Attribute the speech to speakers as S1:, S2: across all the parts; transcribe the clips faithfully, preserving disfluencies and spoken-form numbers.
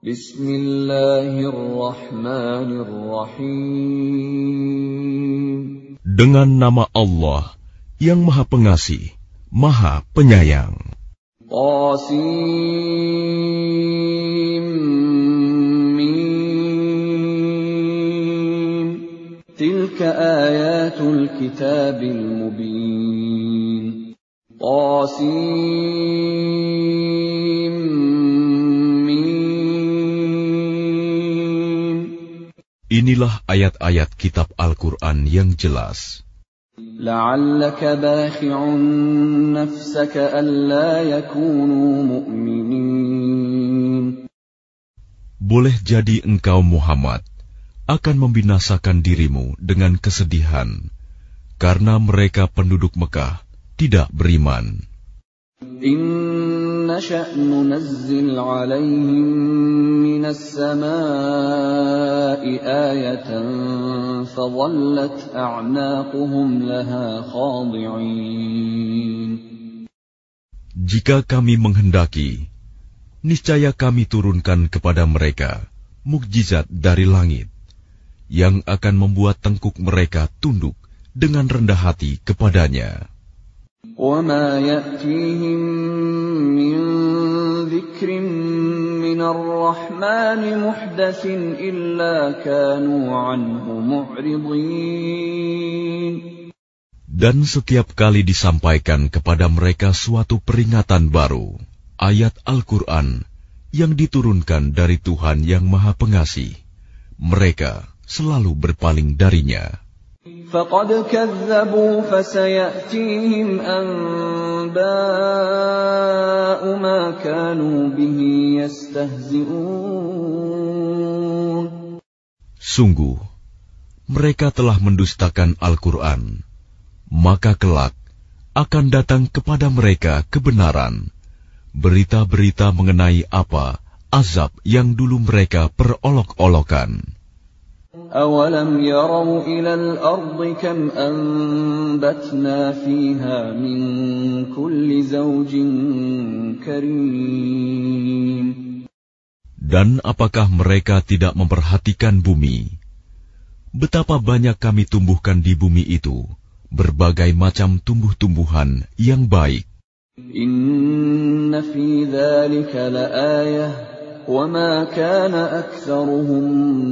S1: Bismillahirrahmanirrahim.
S2: Dengan nama Allah yang Maha Pengasih, Maha Penyayang.
S1: Qasim Mim. Tilka ayatul kitabil mubin. Qasim Mim.
S2: Inilah ayat-ayat kitab Al-Quran yang jelas.
S1: La'allaka bakhi'un nafsaka alla yakunu mu'minin.
S2: Boleh jadi engkau Muhammad akan membinasakan dirimu dengan kesedihan karena mereka penduduk Mekah tidak beriman.
S1: Inna sya'nu nazzil 'alaihim minas samaa'i ayatan fadhallat a'naquhum laha khadi'in.
S2: Jika kami menghendaki, niscaya kami turunkan kepada mereka mukjizat dari langit yang akan membuat tengkuk mereka tunduk dengan rendah hati kepadanya.
S1: وَمَا يَأْتِيهِمْ مِنْ ذِكْرٍ مِنَ الرَّحْمَنِ مُحْدَثٍ إِلَّا كَانُوا عَنْهُ مُعْرِضِينَ.
S2: Dan setiap kali disampaikan kepada mereka suatu peringatan baru, ayat Al-Quran yang diturunkan dari Tuhan yang Maha Pengasih, mereka selalu berpaling darinya.
S1: فَقَدْ كَذَّبُوا فَسَيَأْتِيهِمْ أَنْبَاءُ مَا كَانُوا بِهِ يَسْتَهْزِئُونَ.
S2: Sungguh, mereka telah mendustakan Al-Quran, maka kelak akan datang kepada mereka kebenaran, berita-berita mengenai apa azab yang dulu mereka perolok-olokan.
S1: أَوَلَمْ يَرَوْا إِلَى الْأَرْضِ كَمْ أَنبَتْنَا فِيهَا مِنْ كُلِّ زَوْجٍ كَرِيمٍ.
S2: Dan apakah mereka tidak memperhatikan bumi? Betapa banyak kami tumbuhkan di bumi itu berbagai macam tumbuh-tumbuhan yang baik.
S1: Inna fi dzalika laayah وَمَا كَانَ أَكْثَرُهُم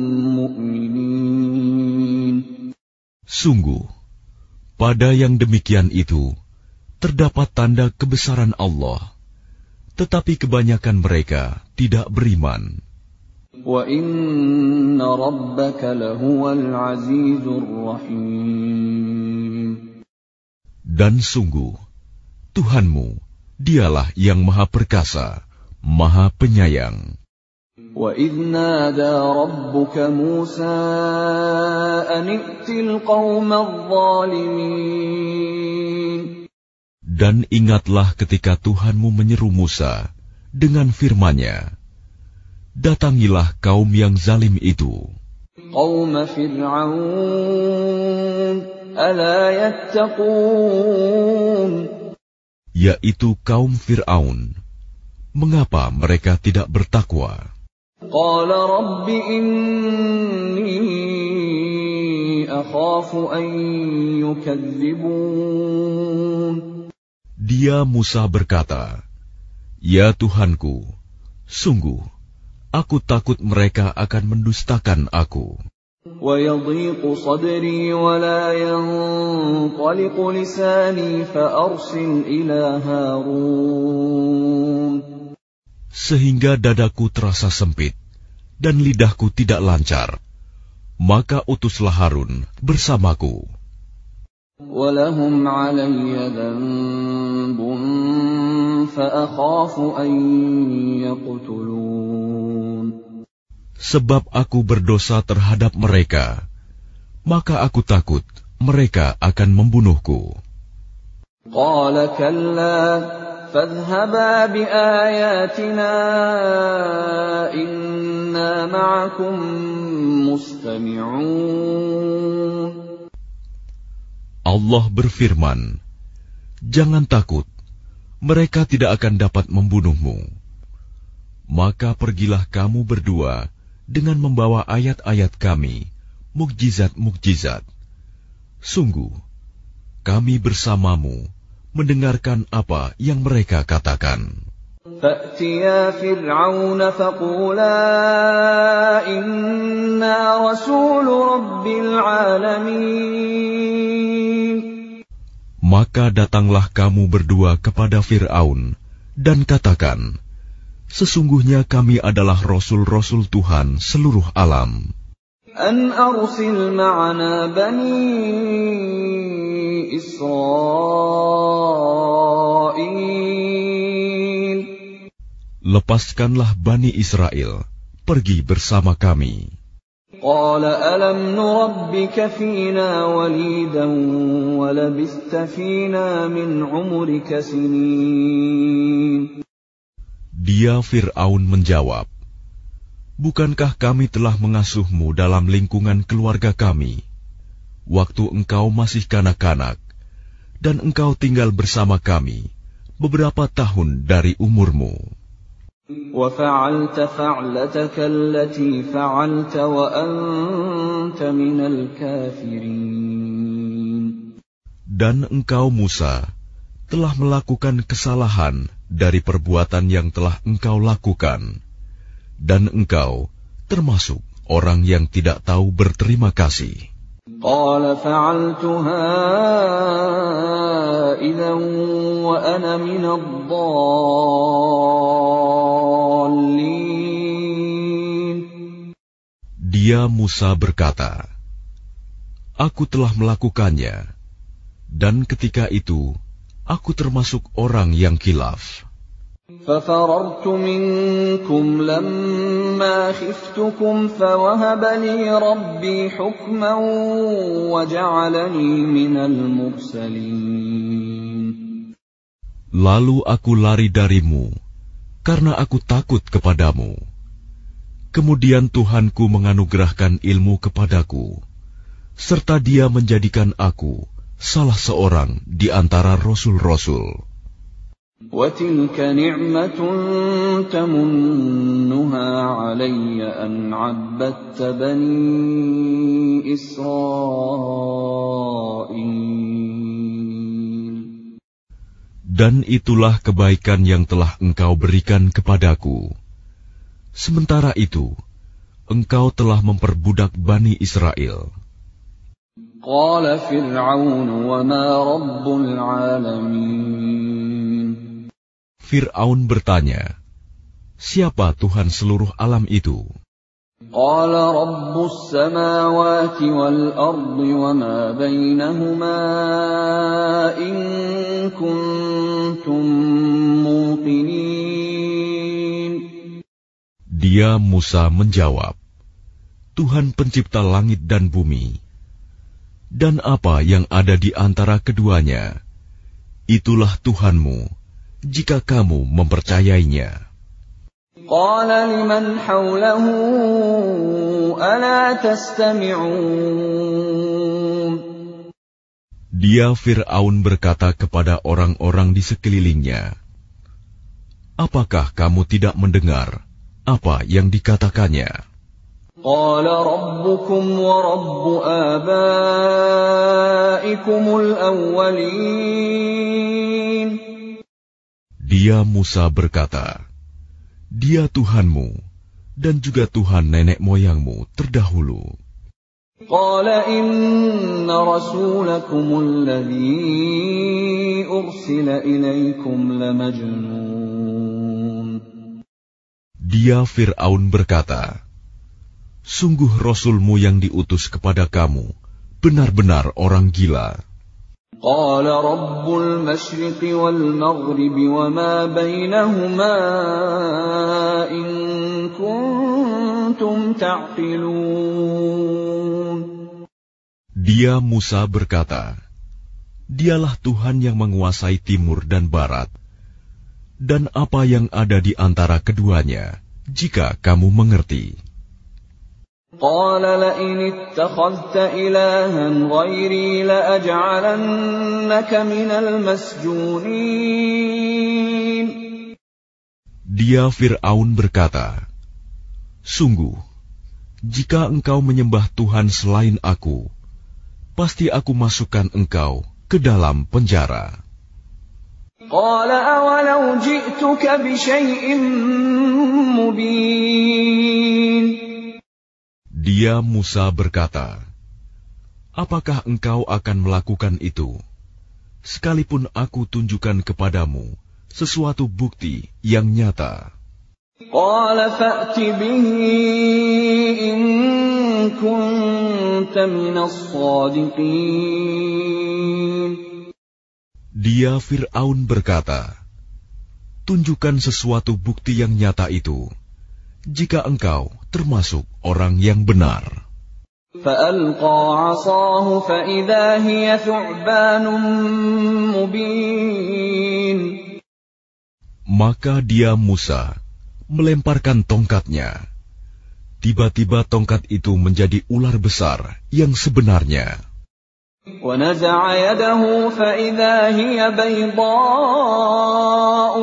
S1: مُؤْمِنِينَ.
S2: Sungguh, pada yang demikian itu terdapat tanda kebesaran Allah, tetapi kebanyakan mereka tidak beriman.
S1: وَإِنَّ رَبَّكَ لَهُوَ الْعَزِيزُ الرَّحِيمُ.
S2: Dan sungguh, Tuhanmu, dialah yang Maha Perkasa, Maha Penyayang.
S1: وَإِذْ نَادَى رَبُّكَ مُوسَىٰ أَنِ ائْتِ الْقَوْمَ الظَّالِمِينَ.
S2: Dan ingatlah ketika Tuhanmu menyeru Musa dengan firman-Nya, datangilah kaum yang zalim itu.
S1: قَوْمَ فِرْعَوْنَ أَلَا يَتَّقُونَ.
S2: Yaitu kaum Fir'aun. Mengapa mereka tidak bertakwa?
S1: قال رب إني أخاف أن يكذبون.
S2: Dia Musa berkata, Ya Tuhanku, sungguh, aku takut mereka akan mendustakan aku.
S1: ويضيق صدري ولا ينطلق لساني فأرسل إلى هارون.
S2: Sehingga dadaku terasa sempit dan lidahku tidak lancar, maka utuslah Harun bersamaku.
S1: وَلَهُمْ عَلَيَّ ذَنبٌ فَأَخَافُ أَن يَقْتُلُونِ.
S2: Sebab aku berdosa terhadap mereka, maka aku takut mereka akan membunuhku.
S1: قَالَ كَلَّا فَاذْهَبَا بِآيَاتِنَا إِنَّا مَعَكُمْ مُسْتَمِعُونَ.
S2: Allah berfirman, Jangan takut, mereka tidak akan dapat membunuhmu. Maka pergilah kamu berdua dengan membawa ayat-ayat kami, mukjizat-mukjizat. Sungguh, kami bersamamu mendengarkan apa yang mereka katakan.
S1: فَأْتِيَا فِرْعَوْنَ فَقُولَا إِنَّا رَسُولُ رَبِّ الْعَالَمِينَ.
S2: Maka datanglah kamu berdua kepada Fir'aun dan katakan, sesungguhnya kami adalah rasul-rasul Tuhan seluruh alam.
S1: أَنْ أَرْسِلْ مَعَنَا بَنِي إِسْرَائِيلَ.
S2: Lepaskanlah Bani Israel, pergi bersama kami.
S1: قَالَ أَلَمْ نُرَبِّكَ فِينَا وَلِيدًا وَلَبِثْتَ فِينَا مِنْ عُمُرِكَ سِنِينَ.
S2: Dia Fir'aun menjawab, bukankah kami telah mengasuhmu dalam lingkungan keluarga kami, waktu engkau masih kanak-kanak, dan engkau tinggal bersama kami beberapa tahun dari umurmu.
S1: وَفَعَلْتَ فَعْلَتَكَ الَّتِي فَعَلْتَ وَأَنْتَ مِنَ الْكَافِرِينَ. Dan
S2: engkau Musa telah melakukan kesalahan dari perbuatan yang telah engkau lakukan, dan engkau termasuk orang yang tidak tahu berterima kasih.
S1: قَالَ فَعَلْتُهَا إِذًا وَأَنَا مِنَ الضَّالِّينَ.
S2: Dia Musa berkata, aku telah melakukannya, dan ketika itu aku termasuk orang yang khilaf.
S1: فَفَرَرْتُ مِنكُمْ لَمَّا خِفْتُكُمْ فَوَهَبَ لِي رَبِّي حُكْمًا وَجَعَلَنِي مِنَ الْمُرْسَلِينَ.
S2: Lalu aku lari darimu karena aku takut kepadamu. Kemudian Tuhanku menganugerahkan ilmu kepadaku, serta Dia menjadikan aku salah seorang di antara rasul-rasul.
S1: وَتِلْكَ نِعْمَةٌ تَمُنُّهَا عَلَيَّ أَنْ عَبَّدتَّ بَنِي إِسْرَائِيلَ.
S2: Dan itulah kebaikan yang telah engkau berikan kepadaku. Sementara itu, engkau telah memperbudak Bani Israel.
S1: قَالَ فِرْعَوْنُ وَمَا رَبُّ الْعَالَمِينَ.
S2: Fir'aun bertanya, siapa Tuhan seluruh alam itu?
S1: قَالَ رَبُّ السَّمَاوَاتِ وَالْأَرْضِ وَمَا بَيْنَهُمَا إِن كُنتُم مُّوقِنِينَ.
S2: Dia Musa menjawab, Tuhan pencipta langit dan bumi, dan apa yang ada di antara keduanya, itulah Tuhanmu, jika kamu mempercayainya.
S1: قَالَ لِمَنْ حَوْلَهُ أَلَا تَسْتَمِعُونَ.
S2: Dia Fir'aun berkata kepada orang-orang di sekelilingnya, apakah kamu tidak mendengar apa yang dikatakannya?
S1: قَالَ رَبُّكُمْ وَرَبُّ آبَائِكُمُ الْأَوَّلِينَ.
S2: Dia Musa berkata, Dia Tuhanmu dan juga Tuhan nenek moyangmu terdahulu.
S1: قَالَ إِنَّ رَسُولَكُمُ الَّذِي أُرْسِلَ إِلَيْكُمْ لَمَجْنُونٌ.
S2: Dia Fir'aun berkata, sungguh Rasulmu yang diutus kepada kamu benar-benar orang gila.
S1: قَالَ رَبُّ الْمَشْرِقِ وَالْمَغْرِبِ وَمَا بَيْنَهُمَا إِن كُنتُمْ تَعْقِلُونَ.
S2: Dia Musa berkata, Dialah Tuhan yang menguasai timur dan barat, dan apa yang ada di antara keduanya, jika kamu mengerti.
S1: قَالَ لَئِنِ اتَّخَذْتَ إِلَٰهًا غَيْرِي لَأَجْعَلَنَّكَ مِنَ الْمَسْجُونِينَ.
S2: Dia Fir'aun berkata, "Sungguh, jika engkau menyembah Tuhan selain aku, pasti aku masukkan engkau ke dalam penjara."
S1: قال أولو جئتك بشيء مبين.
S2: Dia Musa berkata, "Apakah engkau akan melakukan itu, sekalipun aku tunjukkan kepadamu sesuatu bukti yang nyata?"
S1: قال فأت به إن كنت من الصادقين.
S2: Dia Fir'aun berkata, "Tunjukkan sesuatu bukti yang nyata itu, jika engkau termasuk orang yang benar."
S1: فألقى عصاه فإذا هي ثعبان مبين.
S2: Maka dia Musa melemparkan tongkatnya. Tiba-tiba tongkat itu menjadi ular besar yang sebenarnya.
S1: ونزع يده فإذا هي بيضاء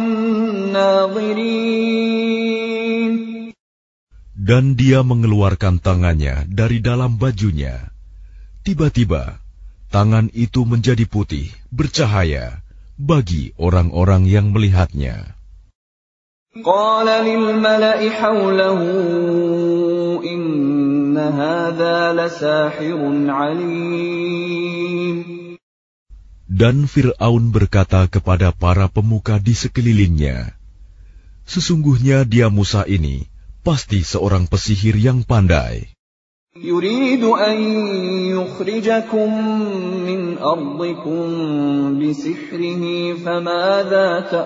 S1: للناظرين.
S2: Dan dia mengeluarkan tangannya dari dalam bajunya. Tiba-tiba, tangan itu menjadi putih, bercahaya bagi orang-orang yang melihatnya.
S1: قال للملأ حوله إن هذا لساحر عليم.
S2: Dan Fir'aun berkata kepada para pemuka di sekelilingnya, "Sesungguhnya dia Musa ini pasti seorang pesihir yang pandai.
S1: يريد أن يخرجكم من أرضكم بسحره فماذا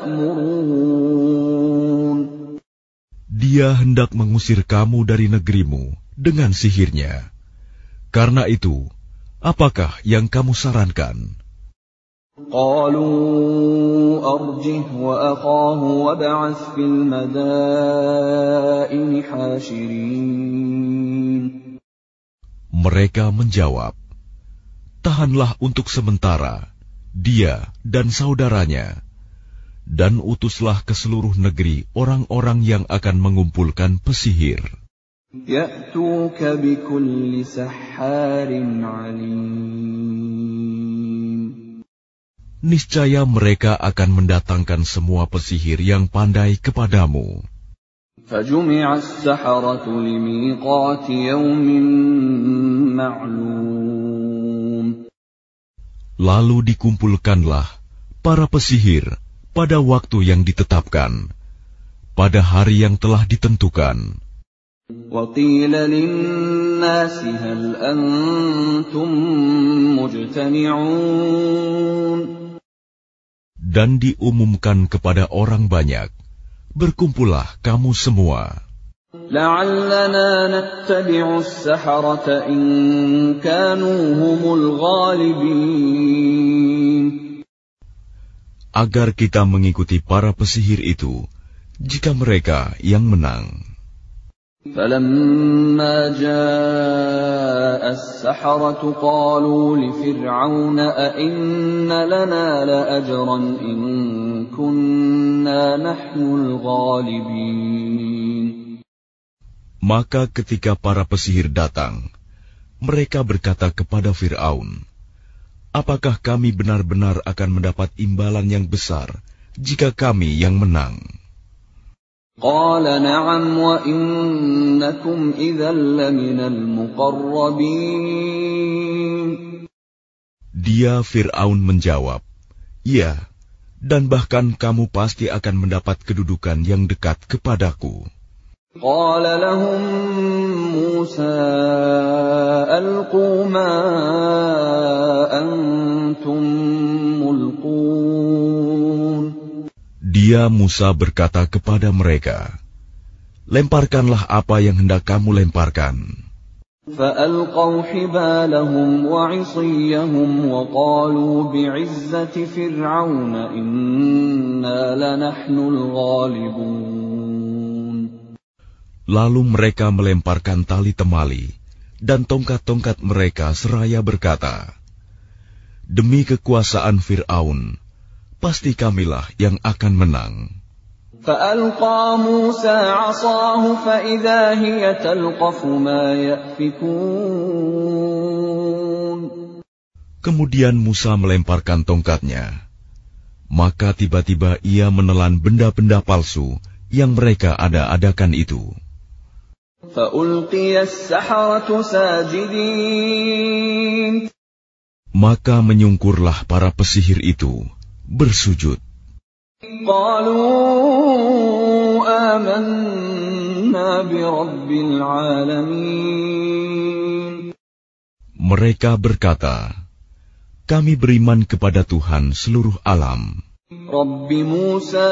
S1: تأمرون."
S2: Dia hendak mengusir kamu dari negerimu dengan sihirnya. Karena itu, apakah yang kamu sarankan?
S1: قالوا أرجه وأخاه وابعث في المدائن حاشرين.
S2: Mereka menjawab, "Tahanlah untuk sementara dia dan saudaranya, dan utuslah ke seluruh negeri orang-orang yang akan mengumpulkan pesihir.
S1: يأتوك بكل سحار عليم.
S2: Niscaya mereka akan mendatangkan semua pesihir yang pandai kepadamu."
S1: فجمع السحرة لميقات يوم معلوم.
S2: Lalu dikumpulkanlah para pesihir pada waktu yang ditetapkan, pada hari yang telah ditentukan.
S1: وقيل للناس هل أنتم مجتمعون.
S2: Dan diumumkan kepada orang banyak, "Berkumpullah kamu semua.
S1: لعلنا نتبع السحرة إن كانوا هم الغالبين.
S2: Agar kita mengikuti para pesihir itu, jika mereka yang menang."
S1: فلما جاء السحرة قالوا لفرعون أئن لنا لأجرا إن كنا نحن الغالبين.
S2: Maka ketika para pesihir datang, mereka berkata kepada Fir'aun, "Apakah kami benar-benar akan mendapat imbalan yang besar jika kami yang menang?"
S1: قال نعم وإنكم إذا لمن المقربين.
S2: Dia Fir'aun menjawab, "Ya, dan bahkan kamu pasti akan mendapat kedudukan yang dekat kepadaku."
S1: قال لهم موسى ألقوا ما أنتم ملقون.
S2: Dia Musa berkata kepada mereka, "Lemparkanlah apa yang hendak kamu lemparkan."
S1: فألقوا حبالهم وعصيهم وقالوا بعزة فرعون إنا لنحن الغالبون.
S2: Lalu mereka melemparkan tali temali dan tongkat-tongkat mereka seraya berkata, "Demi kekuasaan Fir'aun, pasti kamilah yang akan menang."
S1: فألقى موسى عصاه فإذا هي تلقف ما يأفكون.
S2: Kemudian Musa melemparkan tongkatnya. Maka tiba-tiba ia menelan benda-benda palsu yang mereka ada-adakan itu.
S1: فألقي السحرة ساجدين.
S2: Maka menyungkurlah para pesihir itu, bersujud.
S1: قالوا آمنا برب العالمين.
S2: Mereka berkata, kami beriman kepada Tuhan seluruh alam.
S1: رب موسى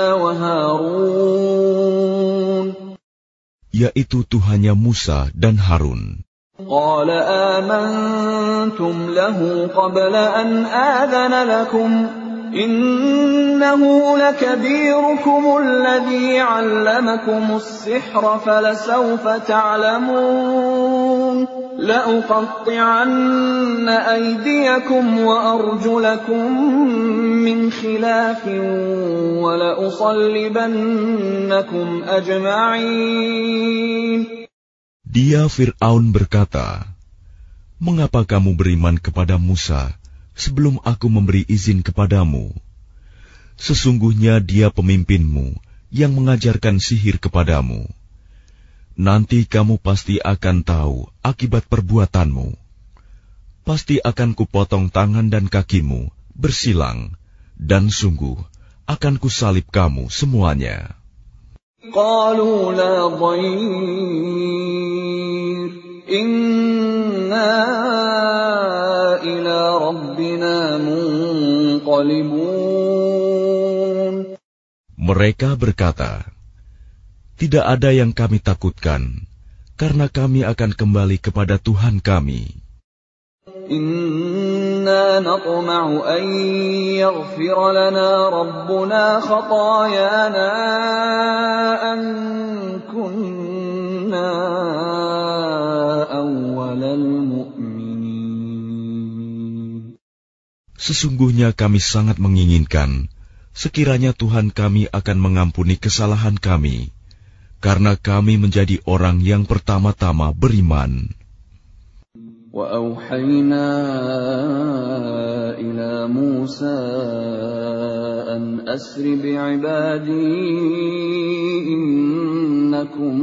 S1: وهارون.
S2: Yaitu Tuhannya Musa dan Harun.
S1: قال آمنتم له قبل أن آذن لكم إنه لكبيركم الذي علمكم السحر فلسوف تعلمون لأقطعن أيديكم وأرجلكم من خلاف ولأصلبنكم أجمعين.
S2: Dia Fir'aun berkata, mengapa kamu beriman kepada Musa sebelum aku memberi izin kepadamu? Sesungguhnya dia pemimpinmu yang mengajarkan sihir kepadamu. Nanti kamu pasti akan tahu akibat perbuatanmu. Pasti akan kupotong tangan dan kakimu bersilang, dan sungguh akan kusalib kamu semuanya.
S1: قالوا لا ضير إنا إلى ربنا منقلبون.
S2: Mereka berkata, tidak ada yang kami takutkan, karena kami akan kembali kepada Tuhan kami.
S1: إنا نطمع أن يغفر لنا ربنا خطايانا أن كنا أول المؤمنين.
S2: Sesungguhnya kami sangat menginginkan sekiranya Tuhan kami akan mengampuni kesalahan kami, karena kami menjadi orang yang pertama-tama beriman.
S1: وأوحينا إلى موسى أن أسر بعبادي إنكم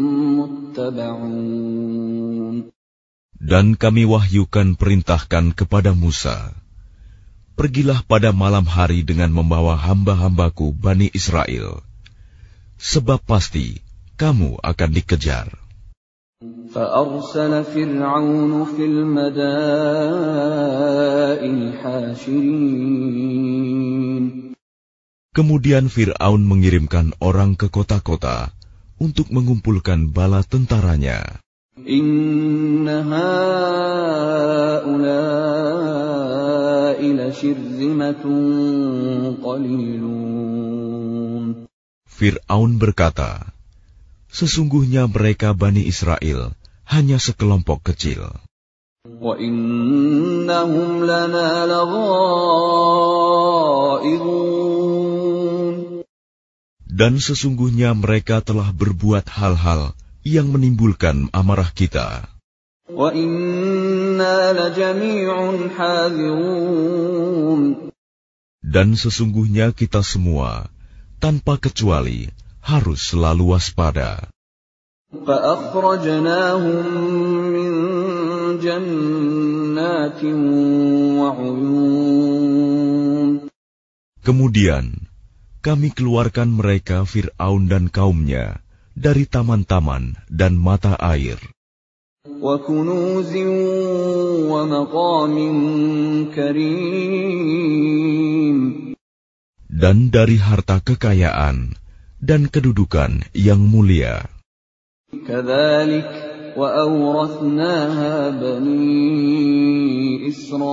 S1: متبعون.
S2: Dan kami wahyukan perintahkan kepada Musa, pergilah pada malam hari dengan membawa hamba-hambaku Bani Israel, sebab pasti kamu akan dikejar.
S1: فأرسل فرعون في المدائن حاشرين.
S2: Kemudian Fir'aun mengirimkan orang ke kota-kota untuk mengumpulkan bala tentaranya.
S1: إن هؤلاء لشرذمة قليلون.
S2: Fir'aun berkata, sesungguhnya mereka Bani Israel hanya sekelompok kecil.
S1: وَإِنَّهُمْ لَنَا لَغَائِظُونَ.
S2: Dan sesungguhnya mereka telah berbuat hal-hal yang menimbulkan amarah kita.
S1: وَإِنَّا لَجَمِيعٌ حَاذِرُونَ. Dan
S2: sesungguhnya kita semua, tanpa kecuali, harus selalu waspada.
S1: فَأَخْرَجْنَاهُمْ مِنْ جَنَّاتٍ وَعُيُونٍ.
S2: Kemudian, kami keluarkan mereka Fir'aun dan kaumnya dari taman-taman dan mata air.
S1: وَكُنُوزٍ وَمَقَامٍ كَرِيمٍ.
S2: Dan dari harta kekayaan dan kedudukan yang mulia.
S1: كَذَلِكَ وَأَوْرَثْنَاهَا بَنِي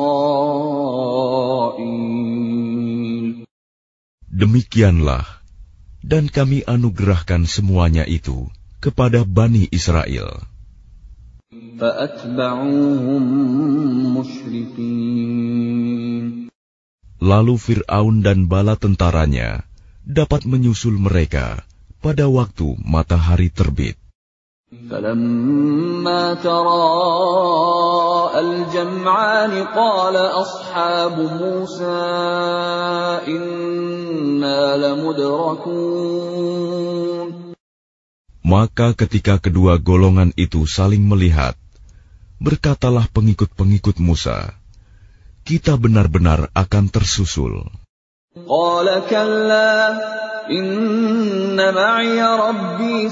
S1: إِسْرَائِيلَ.
S2: Demikianlah, dan kami anugerahkan semuanya itu kepada Bani Israel.
S1: فَأَتْبَعُوهُمْ مُشْرِقِينَ.
S2: Lalu Fir'aun dan bala tentaranya dapat menyusul mereka pada waktu matahari terbit.
S1: فَلَمَّا تَرَاءَى الْجَمْعَانِ قَالَ أَصْحَابُ مُوسَى إِنَّا لَمُدْرَكُونَ.
S2: Maka ketika kedua golongan itu saling melihat, berkatalah pengikut-pengikut Musa, kita benar-benar akan tersusul.
S1: Qala kalla inna ma'iya rabbi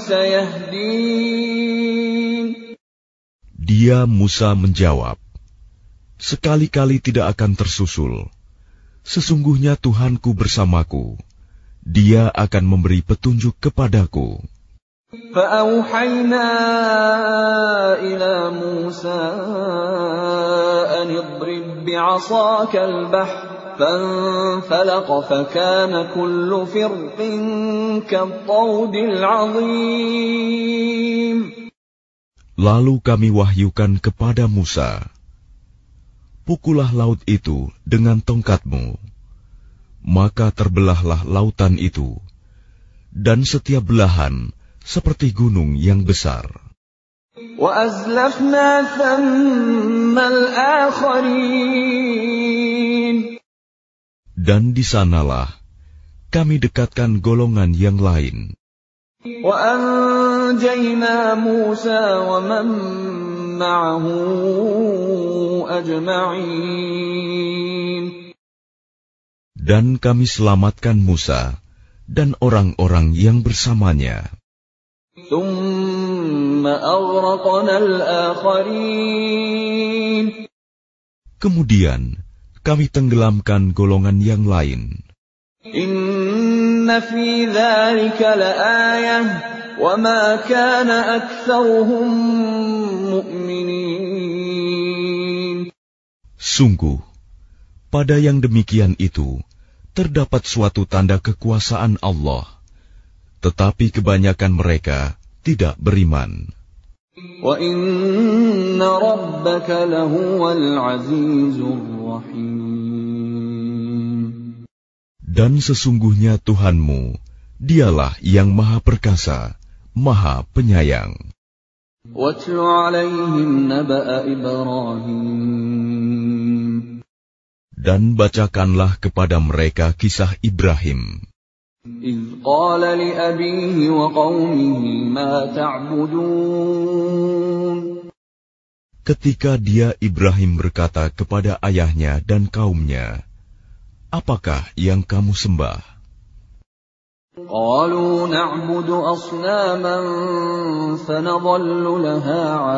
S1: sayahdin.
S2: Dia Musa menjawab, sekali-kali tidak akan tersusul. Sesungguhnya Tuhanku bersamaku, Dia akan memberi petunjuk kepadaku.
S1: فَأَوْحَيْنَا إِلَى مُوسَى أَنِ اضْرِب بِّعَصَاكَ الْبَحْرَ فَانفَلَقَ فَكَانَ كُلُّ فِرْقٍ كَالطَّوْدِ الْعَظِيمِ.
S2: Lalu kami wahyukan kepada Musa, pukullah laut itu dengan tongkatmu, maka terbelahlah lautan itu, dan setiap belahan seperti gunung yang besar.
S1: وَأَزْلَفْنَا ثَمَّ الْآخَرِينَ.
S2: Dan di sanalah kami dekatkan golongan yang lain.
S1: وَأَنْجَيْنَا مُوسَى وَمَنْ مَعَهُ أَجْمَعِينَ.
S2: Dan kami selamatkan Musa dan orang-orang yang bersamanya.
S1: ثُمَّ أَغْرَقْنَا الْآخَرِينَ.
S2: Kemudian kami tenggelamkan golongan yang lain.
S1: إِنَّ فِي ذَلِكَ لَآيَةً وَمَا كَانَ أَكْثَرُهُم مُؤْمِنِينَ.
S2: Sungguh, pada yang demikian itu terdapat suatu tanda kekuasaan Allah, tetapi kebanyakan mereka tidak beriman.
S1: وَإِنَّ رَبَّكَ لَهُوَ الْعَزِيزُ الرَّحِيمُ.
S2: Dan sesungguhnya Tuhanmu, Dialah yang Maha Perkasa, Maha Penyayang.
S1: وَاتْلُ عَلَيْهِمْ نَبَأَ إِبْرَاهِيمَ.
S2: Dan bacakanlah kepada mereka kisah Ibrahim.
S1: إِذْ قَالَ لِأَبِيهِ وَقَوْمِهِ مَا تَعْبُدُونَ.
S2: Ketika dia Ibrahim berkata kepada ayahnya dan kaumnya, apakah yang kamu sembah?
S1: قَالُوا نَعْبُدُ أَصْنَامًا فَنَظَلُّ لَهَا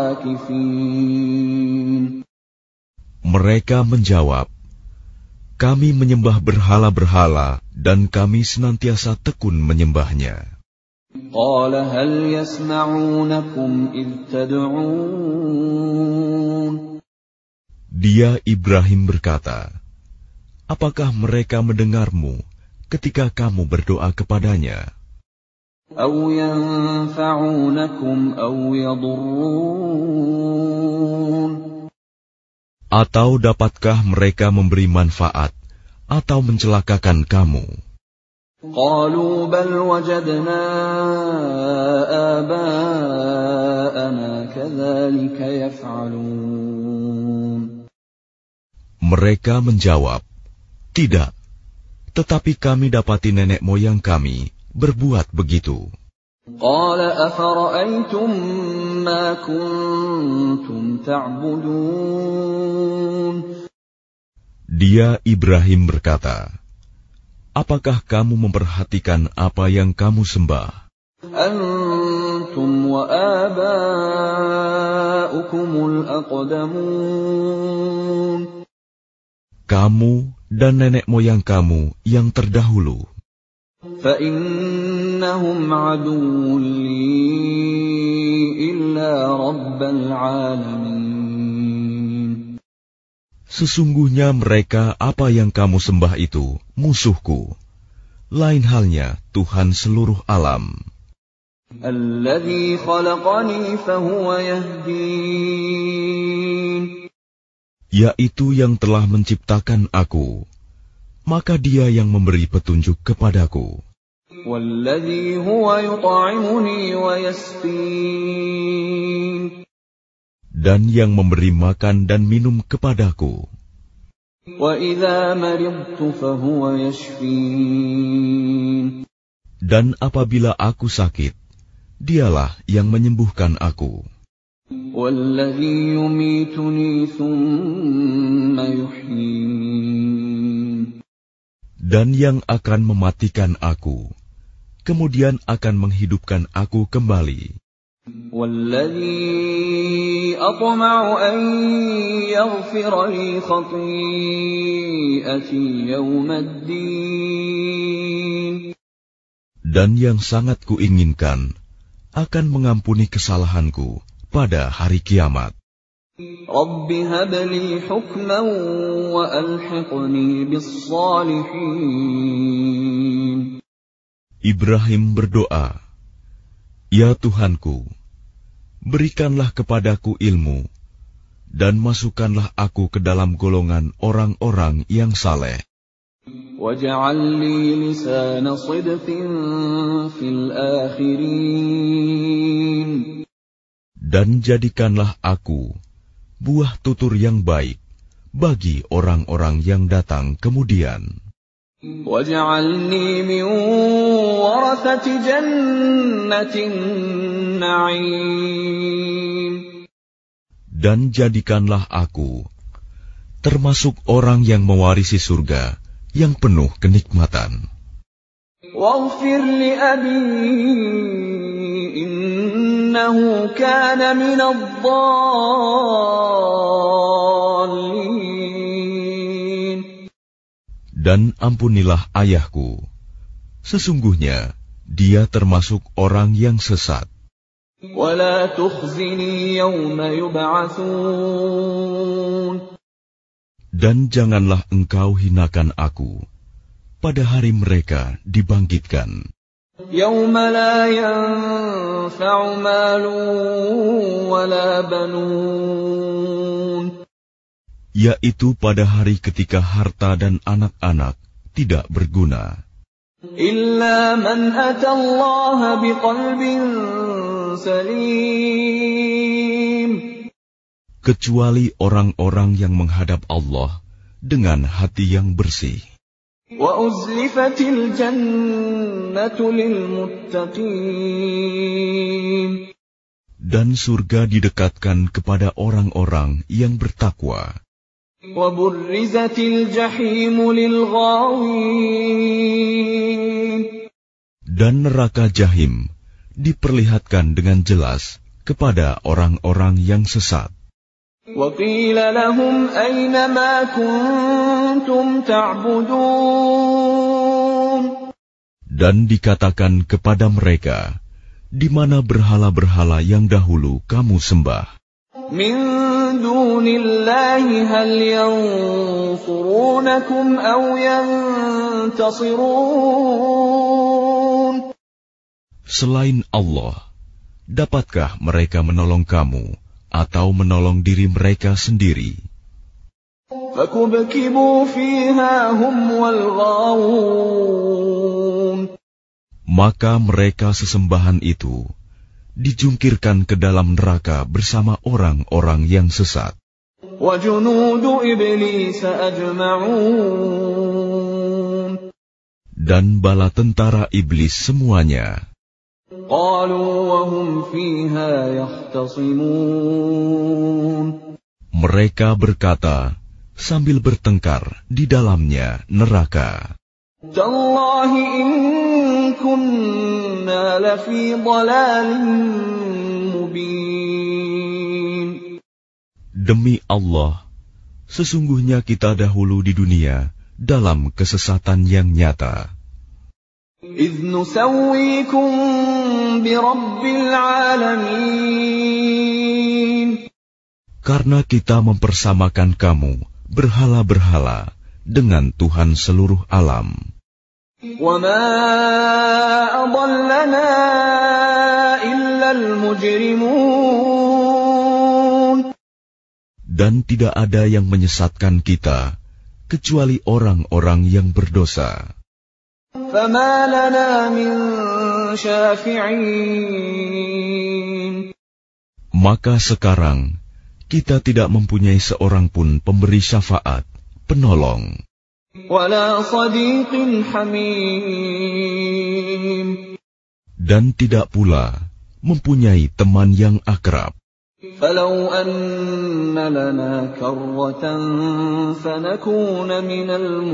S1: عَاكِفِينَ.
S2: Mereka menjawab, kami menyembah berhala-berhala dan kami senantiasa tekun menyembahnya.
S1: قَالَ هَلْ يَسْمَعُونَكُمْ إِذْ تَدْعُونَ.
S2: Dia Ibrahim berkata, apakah mereka mendengarmu ketika kamu berdoa kepadanya?
S1: أَوْ يَنفَعُونَكُمْ أَوْ يَضُرُّونَ.
S2: Atau dapatkah mereka memberi manfaat atau mencelakakan kamu?
S1: قَالُوا بَلْ وَجَدْنَا آبَاءَنَا كَذَلِكَ يَفْعَلُونَ.
S2: Mereka menjawab, tidak, tetapi kami dapati nenek moyang kami berbuat begitu.
S1: قَالَ أَفَرَأَيْتُمْ مَا كُنْتُمْ تَعْبُدُونَ.
S2: Dia Ibrahim berkata, apakah kamu memperhatikan apa yang kamu sembah?
S1: أَنْتُمْ وَآبَاؤُكُمُ الْأَقْدَمُونَ.
S2: Kamu dan nenek moyang kamu yang terdahulu.
S1: فَإِنَّهُمْ عَدُوٌّ لِّي إِلَّا رَبَّ الْعَالَمِينَ.
S2: Sesungguhnya mereka apa yang kamu sembah itu musuhku, lain halnya Tuhan seluruh alam.
S1: الَّذِي خَلَقَنِي فَهُوَ يَهْدِينِ.
S2: Yaitu yang telah menciptakan aku, maka Dia yang memberi petunjuk kepadaku.
S1: والذي هو يطعمني ويسقين.
S2: Dan yang memberi makan dan minum kepadaku.
S1: وإذا مرضت فهو يشفين.
S2: Dan apabila aku sakit, dialah yang menyembuhkan aku.
S1: والذي يميتني ثم يحيين.
S2: Dan yang akan mematikan aku, kemudian akan menghidupkan aku kembali.
S1: والذي أطمع أن يغفر لي خطيئتي يوم الدين.
S2: Dan yang sangat kuinginkan akan mengampuni kesalahanku pada hari kiamat.
S1: رب هب لي حكما وألحقني بالصالحين.
S2: Ibrahim berdoa, "Ya Tuhanku, berikanlah kepadaku ilmu, dan masukkanlah aku ke dalam golongan orang-orang yang saleh.
S1: وَاجْعَلْ لِي لِسَانَ صِدْقٍ فِي الْآخِرِينَ.
S2: Dan jadikanlah aku buah tutur yang baik bagi orang-orang yang datang kemudian.
S1: وَاجْعَلْنِي مِنْ وَرَثَةِ جَنَّةِ النَّعِيمِ.
S2: Dan jadikanlah aku termasuk orang yang mewarisi surga yang penuh kenikmatan.
S1: وَاغْفِرْ لِأَبِي إِنَّهُ كَانَ مِنَ الضَّالِّينَ.
S2: Dan ampunilah ayahku, sesungguhnya dia termasuk orang yang sesat.
S1: وَلَا تُخْزِنِي يَوْمَ يُبْعَثُونَ.
S2: Dan janganlah engkau hinakan aku pada hari mereka dibangkitkan.
S1: يَوْمَ لَا يَنْفَعُ مَالٌ وَلَا بَنُونَ.
S2: Yaitu pada hari ketika harta dan anak-anak tidak berguna.
S1: إِلَّا مَنْ أَتَى اللَّهَ بِقَلْبٍ سَلِيمٍ.
S2: Kecuali orang-orang yang menghadap Allah dengan hati yang bersih.
S1: وَأُزْلِفَتِ الْجَنَّةُ لِلْمُتَّقِينَ.
S2: Dan surga didekatkan kepada orang-orang yang bertakwa.
S1: وَبُرِّزَتِ الْجَحِيمُ لِلْغَاوِينَ.
S2: Dan neraka Jahim diperlihatkan dengan jelas kepada orang-orang yang sesat.
S1: وَقِيلَ لَهُمْ أَيْنَ مَا كُنْتُمْ تَعْبُدُونَ.
S2: Dan dikatakan kepada mereka, di mana berhala-berhala yang dahulu kamu sembah?
S1: مِنْ دُونِ اللَّهِ هَلْ يَنْصُرُونَكُمْ أَوْ يَنْتَصِرُونَ.
S2: Selain Allah, dapatkah mereka menolong kamu atau menolong diri mereka sendiri?
S1: فَكُبْكِبُوا فِيهَا هُمْ وَالْغَاوُونَ.
S2: Maka mereka sesembahan itu dijungkirkan ke dalam neraka bersama orang-orang yang sesat.
S1: وَجُنُودُ إِبْلِيسَ أَجْمَعُونَ.
S2: Dan bala tentara iblis semuanya.
S1: قَالُوا وَهُمْ فِيهَا يَخْتَصِمُونَ.
S2: Mereka berkata sambil bertengkar di dalamnya neraka.
S1: تَاللَّهِ إِن كُنَّا لَفِي ضَلَالٍ مُبِينٍ.
S2: Demi Allah, sesungguhnya kita dahulu di dunia dalam kesesatan yang nyata.
S1: إِذْ نُسَوِّيكُم بِرَبِّ الْعَالَمِينَ.
S2: Karena kita mempersamakan kamu berhala-berhala dengan Tuhan seluruh alam.
S1: وَمَا أَضَلَّنَا إِلَّا الْمُجْرِمُونَ.
S2: Dan tidak ada yang menyesatkan kita kecuali orang-orang yang berdosa.
S1: فما لنا من شافعين.
S2: Maka sekarang kita tidak mempunyai seorang pun pemberi syafaat, penolong.
S1: ولا صديق حميم.
S2: Dan tidak pula mempunyai teman yang akrab.
S1: فلو أن لنا كرة فنكون من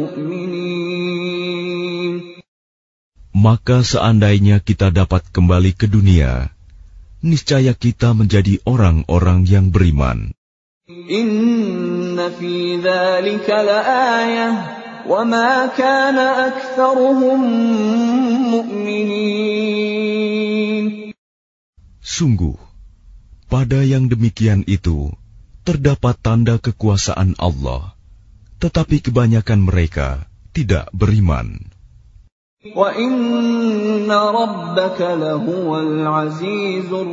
S1: المؤمنين.
S2: Maka seandainya kita dapat kembali ke dunia, niscaya kita menjadi orang-orang yang beriman.
S1: Inna fi dzalika laayah wa ma kana aktsaruhum mu'minin.
S2: Sungguh, pada yang demikian itu terdapat tanda kekuasaan Allah, tetapi kebanyakan mereka tidak beriman.
S1: Wa inna rabbaka lahuwal azizur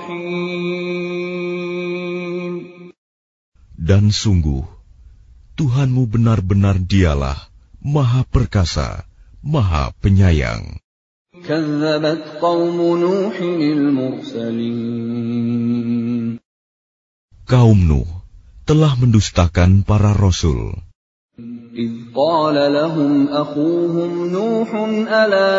S1: rahim.
S2: Dan sungguh, Tuhanmu benar-benar dialah Maha Perkasa, Maha Penyayang.
S1: Kazzabat qaumu Nuhin al-mursalin.
S2: Kaum Nuh telah mendustakan para rasul.
S1: إذ قال لهم أخوهم نوح ألا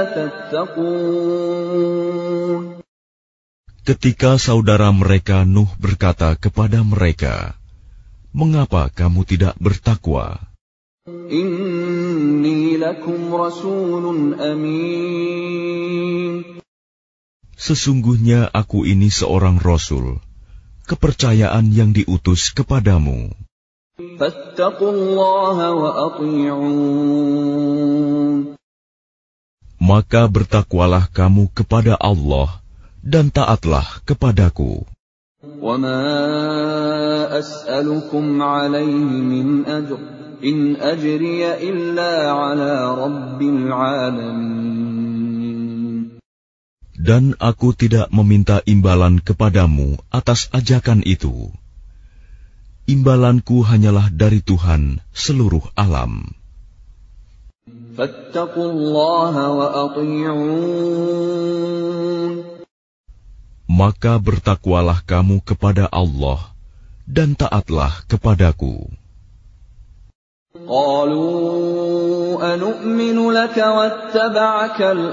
S1: تتقون.
S2: Ketika saudara mereka Nuh berkata kepada mereka, "Mengapa kamu tidak bertakwa?
S1: Inni lakum rasulun amin.
S2: Sesungguhnya aku ini seorang rasul, kepercayaan yang diutus kepadamu.
S1: Fattaqullaha wa ati'un.
S2: Maka bertakwalah kamu kepada Allah dan taatlah kepadaku.
S1: Wa ma as'alukum 'alaihi min ajr, in ajriya illa 'ala rabbil 'alamin.
S2: Dan aku tidak meminta imbalan kepadamu atas ajakan itu. Imbalanku hanyalah dari Tuhan seluruh alam.
S1: Fattaqullaha wa ati'un.
S2: Maka bertakwalah kamu kepada Allah dan taatlah kepadaku.
S1: Qalu anu'minu laka wattaba'akal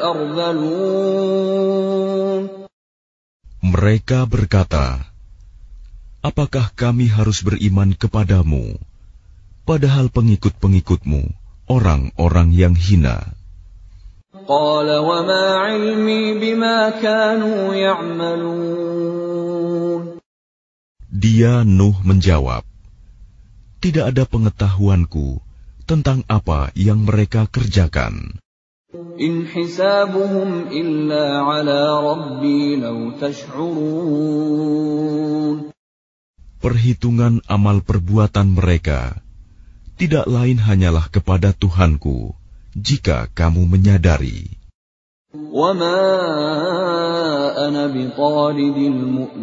S1: ardhalun.
S2: Mereka berkata, apakah kami harus beriman kepadamu, padahal pengikut-pengikutmu orang-orang yang hina?
S1: Qala wa ma 'ilmi bima kanu ya'malun.
S2: Dia Nuh menjawab, tidak ada pengetahuanku tentang apa yang mereka kerjakan.
S1: In hisabuhum illa 'ala rabbi law tash'urun.
S2: Perhitungan amal perbuatan mereka tidak lain hanyalah kepada Tuhanku, jika kamu menyadari.
S1: Wa ma ana bitaridil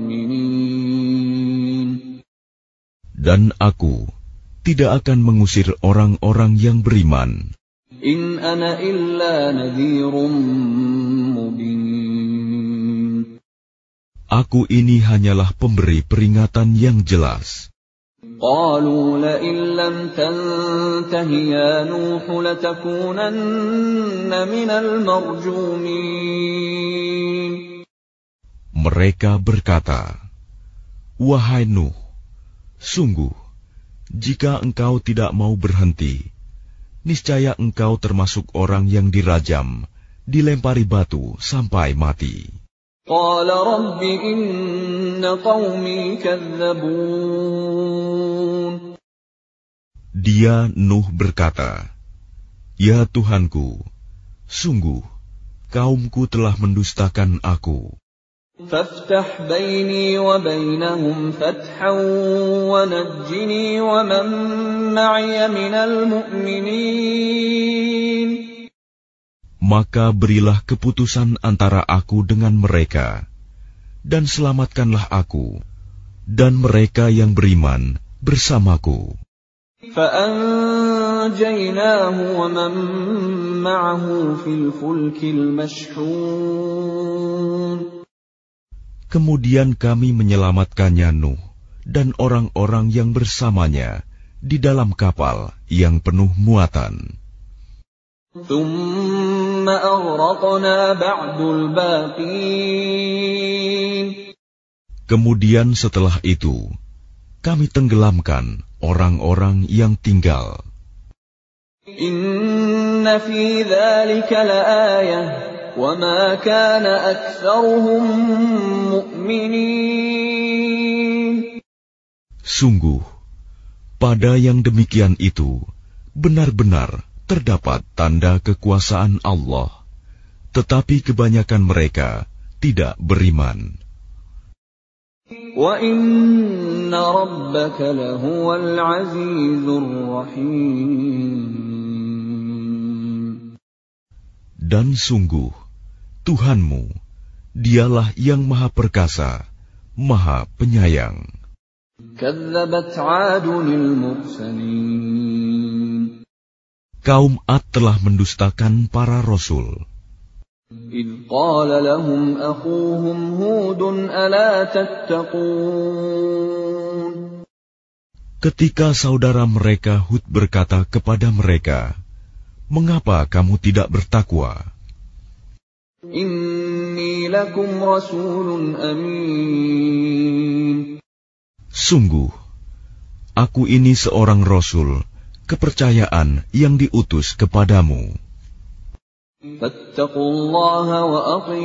S1: mu'minin.
S2: Dan aku tidak akan mengusir orang-orang yang beriman.
S1: In ana illa nadhirum mubin.
S2: Aku ini hanyalah pemberi peringatan yang jelas.
S1: Qalu la in lam tantahi ya Nuh latakunanna minal marjumin.
S2: Mereka berkata, wahai Nuh, sungguh, jika engkau tidak mau berhenti, niscaya engkau termasuk orang yang dirajam, dilempari batu sampai mati.
S1: Qala rabbi inna qaumi kadzabun.
S2: Dia Nuh berkata, ya Tuhanku, sungguh, kaumku telah mendustakan aku.
S1: Faftah baini wa bainahum fathan wa najjini wa man ma'iya minal mu'minin.
S2: Maka berilah keputusan antara aku dengan mereka, dan selamatkanlah aku, dan mereka yang beriman bersamaku.
S1: فَأَنْجَيْنَاهُ فَأَنْجَيْنَاهُ وَمَنْ مَعَهُ فِي الْفُلْكِ الْمَشْحُونِ.
S2: Kemudian kami menyelamatkannya Nuh dan orang-orang yang bersamanya di dalam kapal yang penuh muatan.
S1: ثُمَّ أَغْرَقْنَا بَعْدُ الْبَاقِينَ.
S2: Kemudian setelah itu, kami tenggelamkan orang-orang yang tinggal.
S1: Inna fi dzalika laayah wa ma kana aktsaruhum mu'minin.
S2: Sungguh, pada yang demikian itu benar-benar terdapat tanda kekuasaan Allah, tetapi kebanyakan mereka tidak beriman.
S1: Wa inna rabbaka lahuwal azizur rahim.
S2: Dan sungguh, Tuhanmu, dialah yang maha perkasa, maha penyayang.
S1: Kadzabat 'adunil mursalin.
S2: Kaum Ad telah mendustakan para rasul.
S1: إِذْ قَالَ لَهُمْ أَخُوهُمْ هُودٌ أَلَا تَتَّقُونَ.
S2: Ketika saudara mereka Hud berkata kepada mereka, "Mengapa kamu tidak bertakwa?"
S1: إِنِّي لَكُمْ رَسُولٌ أَمِينٌ. Sungguh,
S2: aku ini seorang rasul, kepercayaan yang diutus kepadamu.
S1: Fattaqullaha wa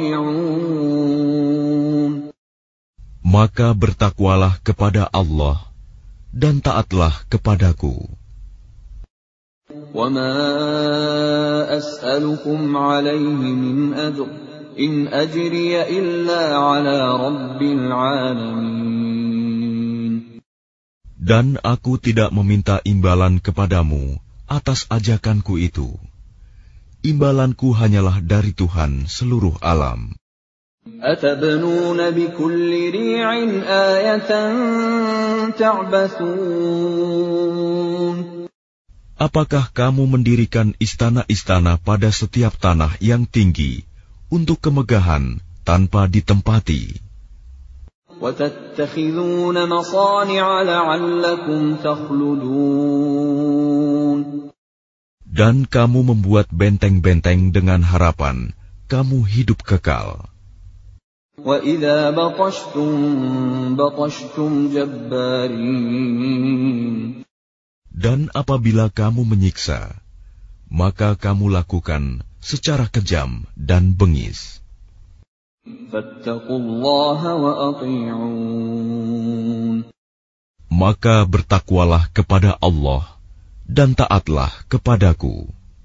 S1: athi'un.
S2: Maka bertakwalah kepada Allah dan taatlah kepadaku.
S1: Wa ma as'alukum 'alaihi min ajr in ajriya illa 'ala rabbil 'alamin.
S2: Dan aku tidak meminta imbalan kepadamu atas ajakanku itu. Imbalanku hanyalah dari Tuhan seluruh alam.
S1: Atabnuna bikulli ri'in ayatan ta'bathun.
S2: Apakah kamu mendirikan istana-istana pada setiap tanah yang tinggi untuk kemegahan tanpa ditempati?
S1: Wa tattakhidhuna masani'a la'allakum takhludun.
S2: Dan kamu membuat benteng-benteng dengan harapan kamu hidup kekal.
S1: Wa idza batashtum batashtum jabbarin.
S2: Dan apabila kamu menyiksa, maka kamu lakukan secara kejam dan bengis.
S1: Fattaqullaha wa athi'un.
S2: Maka bertakwalah kepada Allah dan taatlah kepadaku.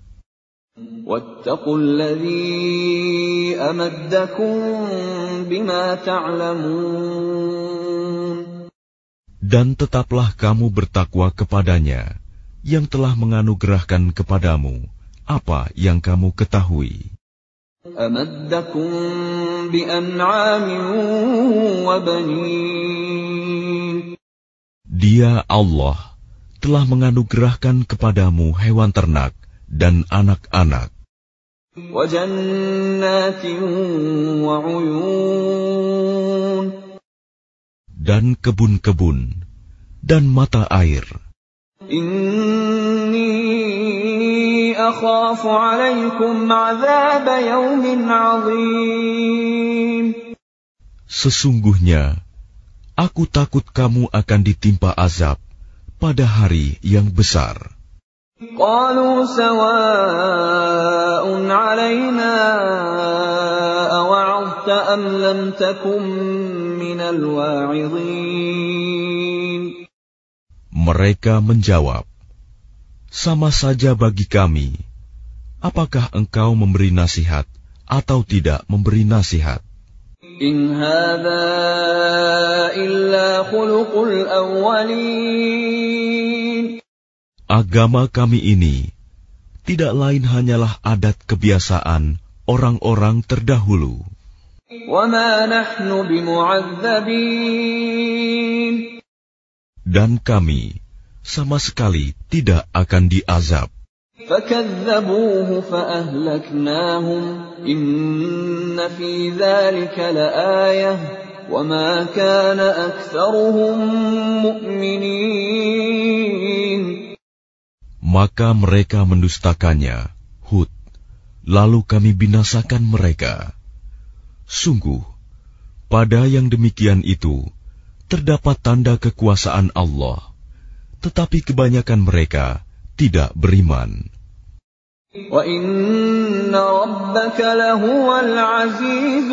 S1: Wattaqulladzi amaddakum bima ta'lamun.
S2: Dan tetaplah kamu bertakwa kepadanya yang telah menganugerahkan kepadamu apa yang kamu ketahui.
S1: Amaddakum bi an'amin wa banin.
S2: Dia Allah telah menganugerahkan kepadamu hewan ternak dan anak-anak.
S1: Wa jannatin wa 'uyun.
S2: Dan kebun-kebun dan mata air.
S1: Inni akhafu 'alaikum 'adzab yaumin 'adzim.
S2: Sesungguhnya aku takut kamu akan ditimpa azab pada hari yang besar.
S1: Qalu sawa'un 'alaina awa'adta am lam takum minal wa'idhin.
S2: Mereka menjawab, sama saja bagi kami, apakah engkau memberi nasihat atau tidak memberi nasihat.
S1: In hadza illa khuluqul awwalin.
S2: Agama kami ini tidak lain hanyalah adat kebiasaan orang-orang terdahulu.
S1: Wa ma nahnu bimu'adzabin.
S2: Dan kami sama sekali tidak akan diazab.
S1: فَكَذَّبُوهُ فَأَهْلَكْنَاهُمْ إِنَّ فِي ذَلِكَ لَآيَةً وَمَا كَانَ أَكْثَرُهُم مُؤْمِنِينَ.
S2: Maka mereka mendustakannya, Hud, lalu kami binasakan mereka. Sungguh, pada yang demikian itu terdapat tanda kekuasaan Allah, tetapi kebanyakan mereka tidak beriman.
S1: وَإِنَّ رَبَّكَ لَهُوَ الْعَزِيزُ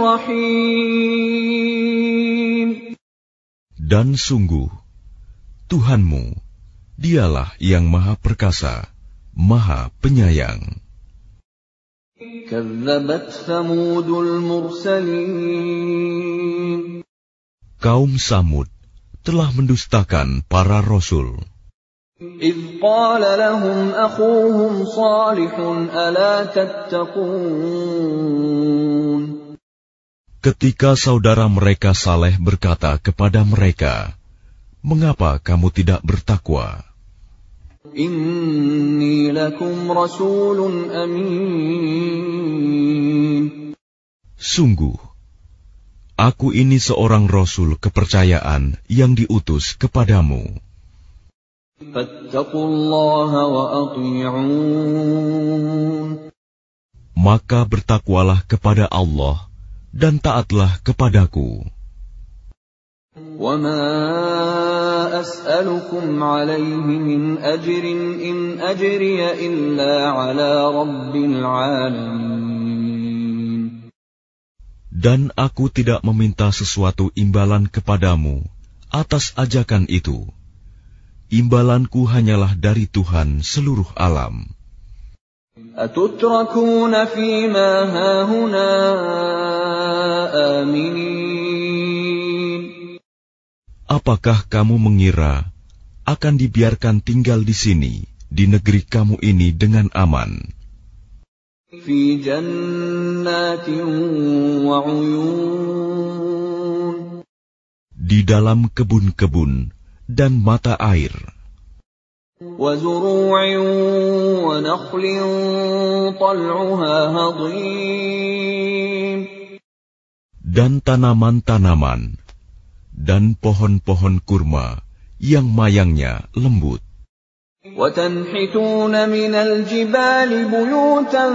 S1: الرَّحِيمُ.
S2: Dan sungguh, Tuhanmu, Dialah yang Maha Perkasa, Maha Penyayang.
S1: كَذَّبَتْ ثَمُودُ الْمُرْسَلِينَ.
S2: Kaum Samud telah mendustakan para rasul.
S1: إِذْ قَالَ لَهُمْ أَخُوهُمْ صَالِحٌ أَلَا تَتَّقُونَ.
S2: Ketika saudara mereka Saleh berkata kepada mereka, "Mengapa kamu tidak bertakwa?"
S1: Inni lakum rasulun amin.
S2: Sungguh, aku ini seorang rasul kepercayaan yang diutus kepadamu.
S1: Fattaqullaha wa ati'un.
S2: Maka bertakwalah kepada Allah dan taatlah kepadaku.
S1: وَمَا أَسْأَلُكُمْ عَلَيْهِ مِنْ أَجْرٍ إِنْ أَجْرِيَ إِلَّا عَلَى رَبِّ الْعَالَمِينَ.
S2: Dan aku tidak meminta sesuatu imbalan kepadamu atas ajakan itu. Imbalanku hanyalah dari Tuhan seluruh alam.
S1: أَتُتْرَكُونَ فِي مَا هَاهُنَا آمِنِينَ.
S2: Apakah kamu mengira akan dibiarkan tinggal di sini, di negeri kamu ini dengan aman?
S1: Fi jannatin wa uyun.
S2: Di dalam kebun-kebun dan mata air.
S1: Wa zuru'in wa nakhlin tal'uha hadim.
S2: Dan tanaman-tanaman dan pohon-pohon kurma yang mayangnya lembut.
S1: وَتَنْحِتُونَ مِنَ الْجِبَالِ بُيُوتًا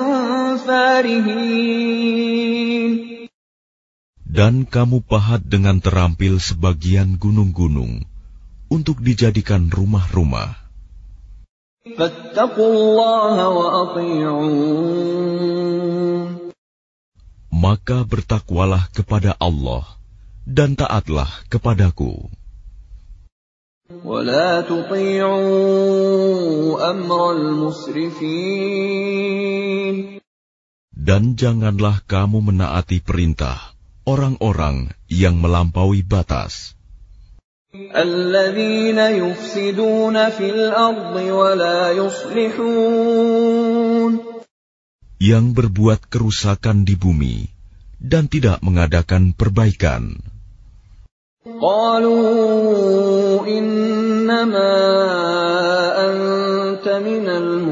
S1: فَارِهِينَ.
S2: Dan kamu pahat dengan terampil sebagian gunung-gunung untuk dijadikan rumah-rumah.
S1: فَاتَّقُوا اللَّهَ وَأَطِيعُونَ.
S2: Maka bertakwalah kepada Allah dan taatlah kepadaku.
S1: وَلَا تُطِيعُوا أَمْرَ الْمُسْرِفِينَ.
S2: Dan janganlah kamu menaati perintah orang-orang yang melampaui batas.
S1: الَّذِينَ يُفْسِدُونَ فِي الْأَرْضِ وَلَا يُصْلِحُونَ.
S2: Yang berbuat kerusakan di bumi dan tidak mengadakan perbaikan.
S1: قالوا إنما أنت من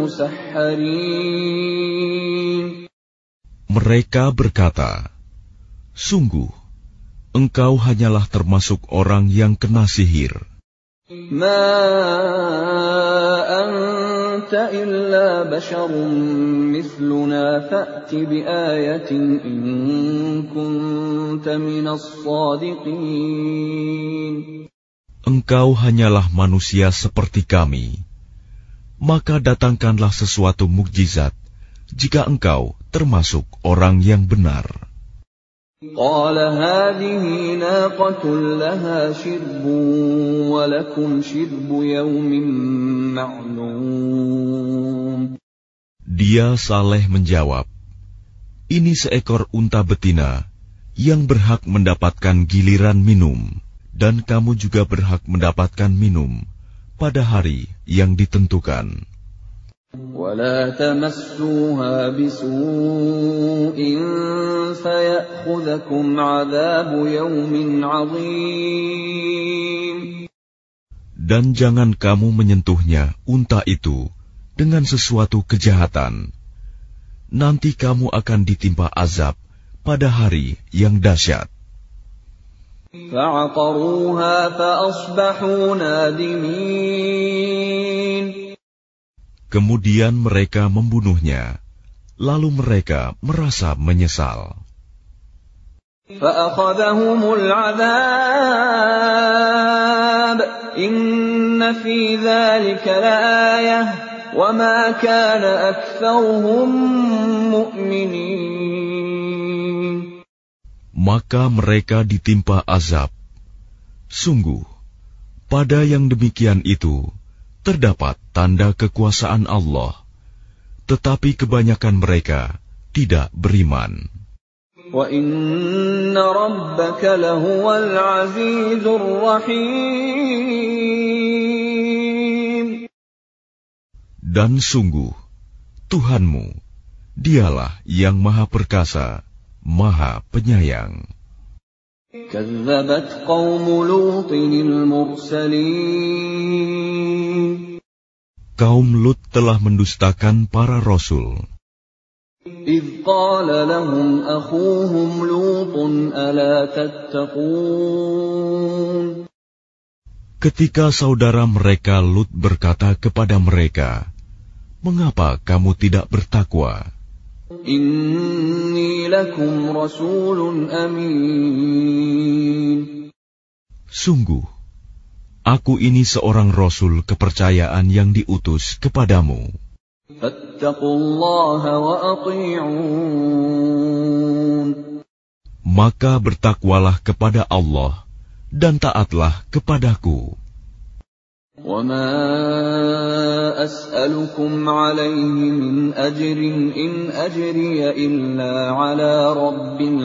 S1: المسحرين.
S2: Mereka berkata, sungguh, engkau hanyalah termasuk orang yang kena sihir.
S1: ما أنت إلا بشر مثلنا فأت بآية إن كنت من الصادقين.
S2: Engkau hanyalah manusia seperti kami. Maka datangkanlah sesuatu mukjizat jika engkau termasuk orang yang benar.
S1: قال هذه ناقة لها شرب ولكم شرب يوم معلوم.
S2: Dia Saleh menjawab, ini seekor unta betina yang berhak mendapatkan giliran minum, dan kamu juga berhak mendapatkan minum pada hari yang ditentukan.
S1: ولا تمسوها بسوء فيأخذكم عذاب يوم عظيم.
S2: Dan jangan kamu menyentuhnya, unta itu, dengan sesuatu kejahatan. Nanti kamu akan ditimpa azab pada hari yang dahsyat.
S1: فَعَقَرُوهَا فَأَصْبَحُوا نَادِمِينَ.
S2: Kemudian mereka membunuhnya, lalu mereka merasa menyesal.
S1: فَأَخَذَهُمُ الْعَذَابُ إِنَّ فِي ذَلِكَ لَآيَةً وَمَا كَانَ أَكْثَرُهُم مُؤْمِنِينَ.
S2: Maka mereka ditimpa azab. Sungguh, pada yang demikian itu terdapat tanda kekuasaan Allah, tetapi kebanyakan mereka tidak beriman.
S1: وَإِنَّ رَبَّكَ لَهُوَ الْعَزِيزُ الرَّحِيمُ.
S2: Dan sungguh, Tuhanmu, dialah yang Maha Perkasa, Maha Penyayang.
S1: كَذَّبَتْ قَوْمُ لُوطٍ الْمُرْسَلِينَ.
S2: Kaum Lut telah mendustakan para rasul.
S1: إِذْ قَالَ لَهُمْ أَخُوهُمْ لُوطٌ أَلَا تَتَّقُونَ.
S2: Ketika saudara mereka Lut berkata kepada mereka, "Mengapa kamu tidak bertakwa?
S1: Inni lakum rasulun amin.
S2: Sungguh, aku ini seorang rasul kepercayaan yang diutus kepadamu.
S1: Fattaqullaha wa ati'un.
S2: Maka bertakwalah kepada Allah dan taatlah kepadaku.
S1: Wa ma as'alukum 'alaihi min ajrin in ajriya illa 'ala rabbil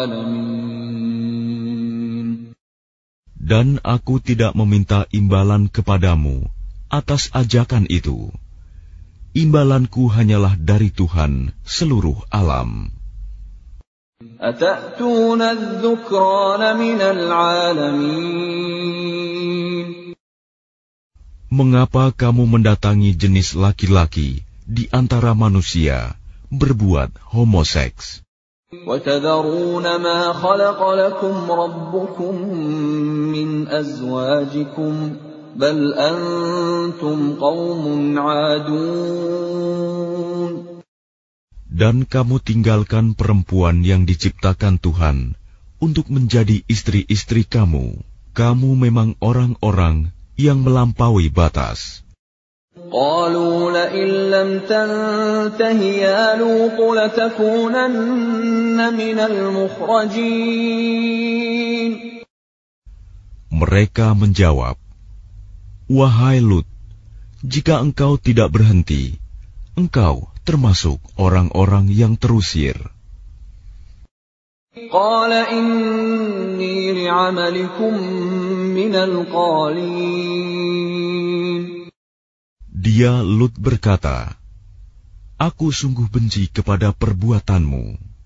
S1: 'alamin.
S2: Dan aku tidak meminta imbalan kepadamu atas ajakan itu. Imbalanku hanyalah dari Tuhan seluruh alam.
S1: Atatuna adh-dhukrana minal 'alamin.
S2: Mengapa kamu mendatangi jenis laki-laki di antara manusia berbuat homoseks?
S1: وَتَذَرُونَ مَا خَلَقَ لَكُمْ رَبُّكُمْ مِنْ أَزْوَاجِكُمْ بَلْ أَنْتُمْ قَوْمٌ عَادُونَ.
S2: Dan kamu tinggalkan perempuan yang diciptakan Tuhan untuk menjadi istri-istri kamu. Kamu memang orang-orang yang melampaui batas.
S1: قالوا لئن لم تنته يا لوط لتكونن من المخرجين.
S2: Mereka menjawab, "Wahai Lut, jika engkau tidak berhenti, engkau termasuk orang-orang yang terusir."
S1: قال إني لعملكم من القالين.
S2: Dia Lut berkata, "Aku sungguh benci kepada perbuatanmu.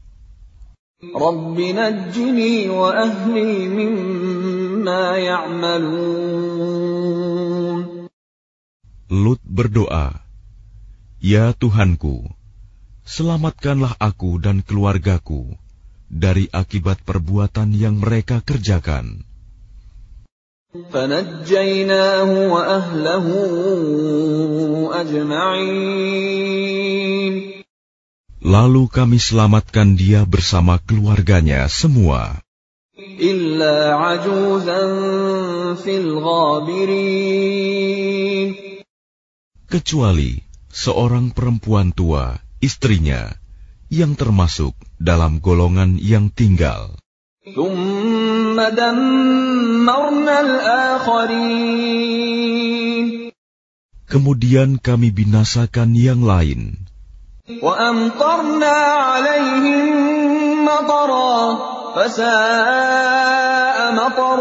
S1: رب نجني وأهلي مما يعملون.
S2: Lut berdoa, "Ya Tuhanku, selamatkanlah aku dan keluargaku dari akibat perbuatan yang mereka kerjakan."
S1: فنجيناه وأهله أجمعين.
S2: Lalu kami selamatkan dia bersama keluarganya semua.
S1: إلا عجوزا في الغابرين.
S2: Kecuali seorang perempuan tua, istrinya, yang termasuk dalam golongan yang tinggal.
S1: ثم دمرنا الآخرين.
S2: Kemudian kami binasakan yang lain.
S1: وأمطرنا عليهم مطرا فساء مطر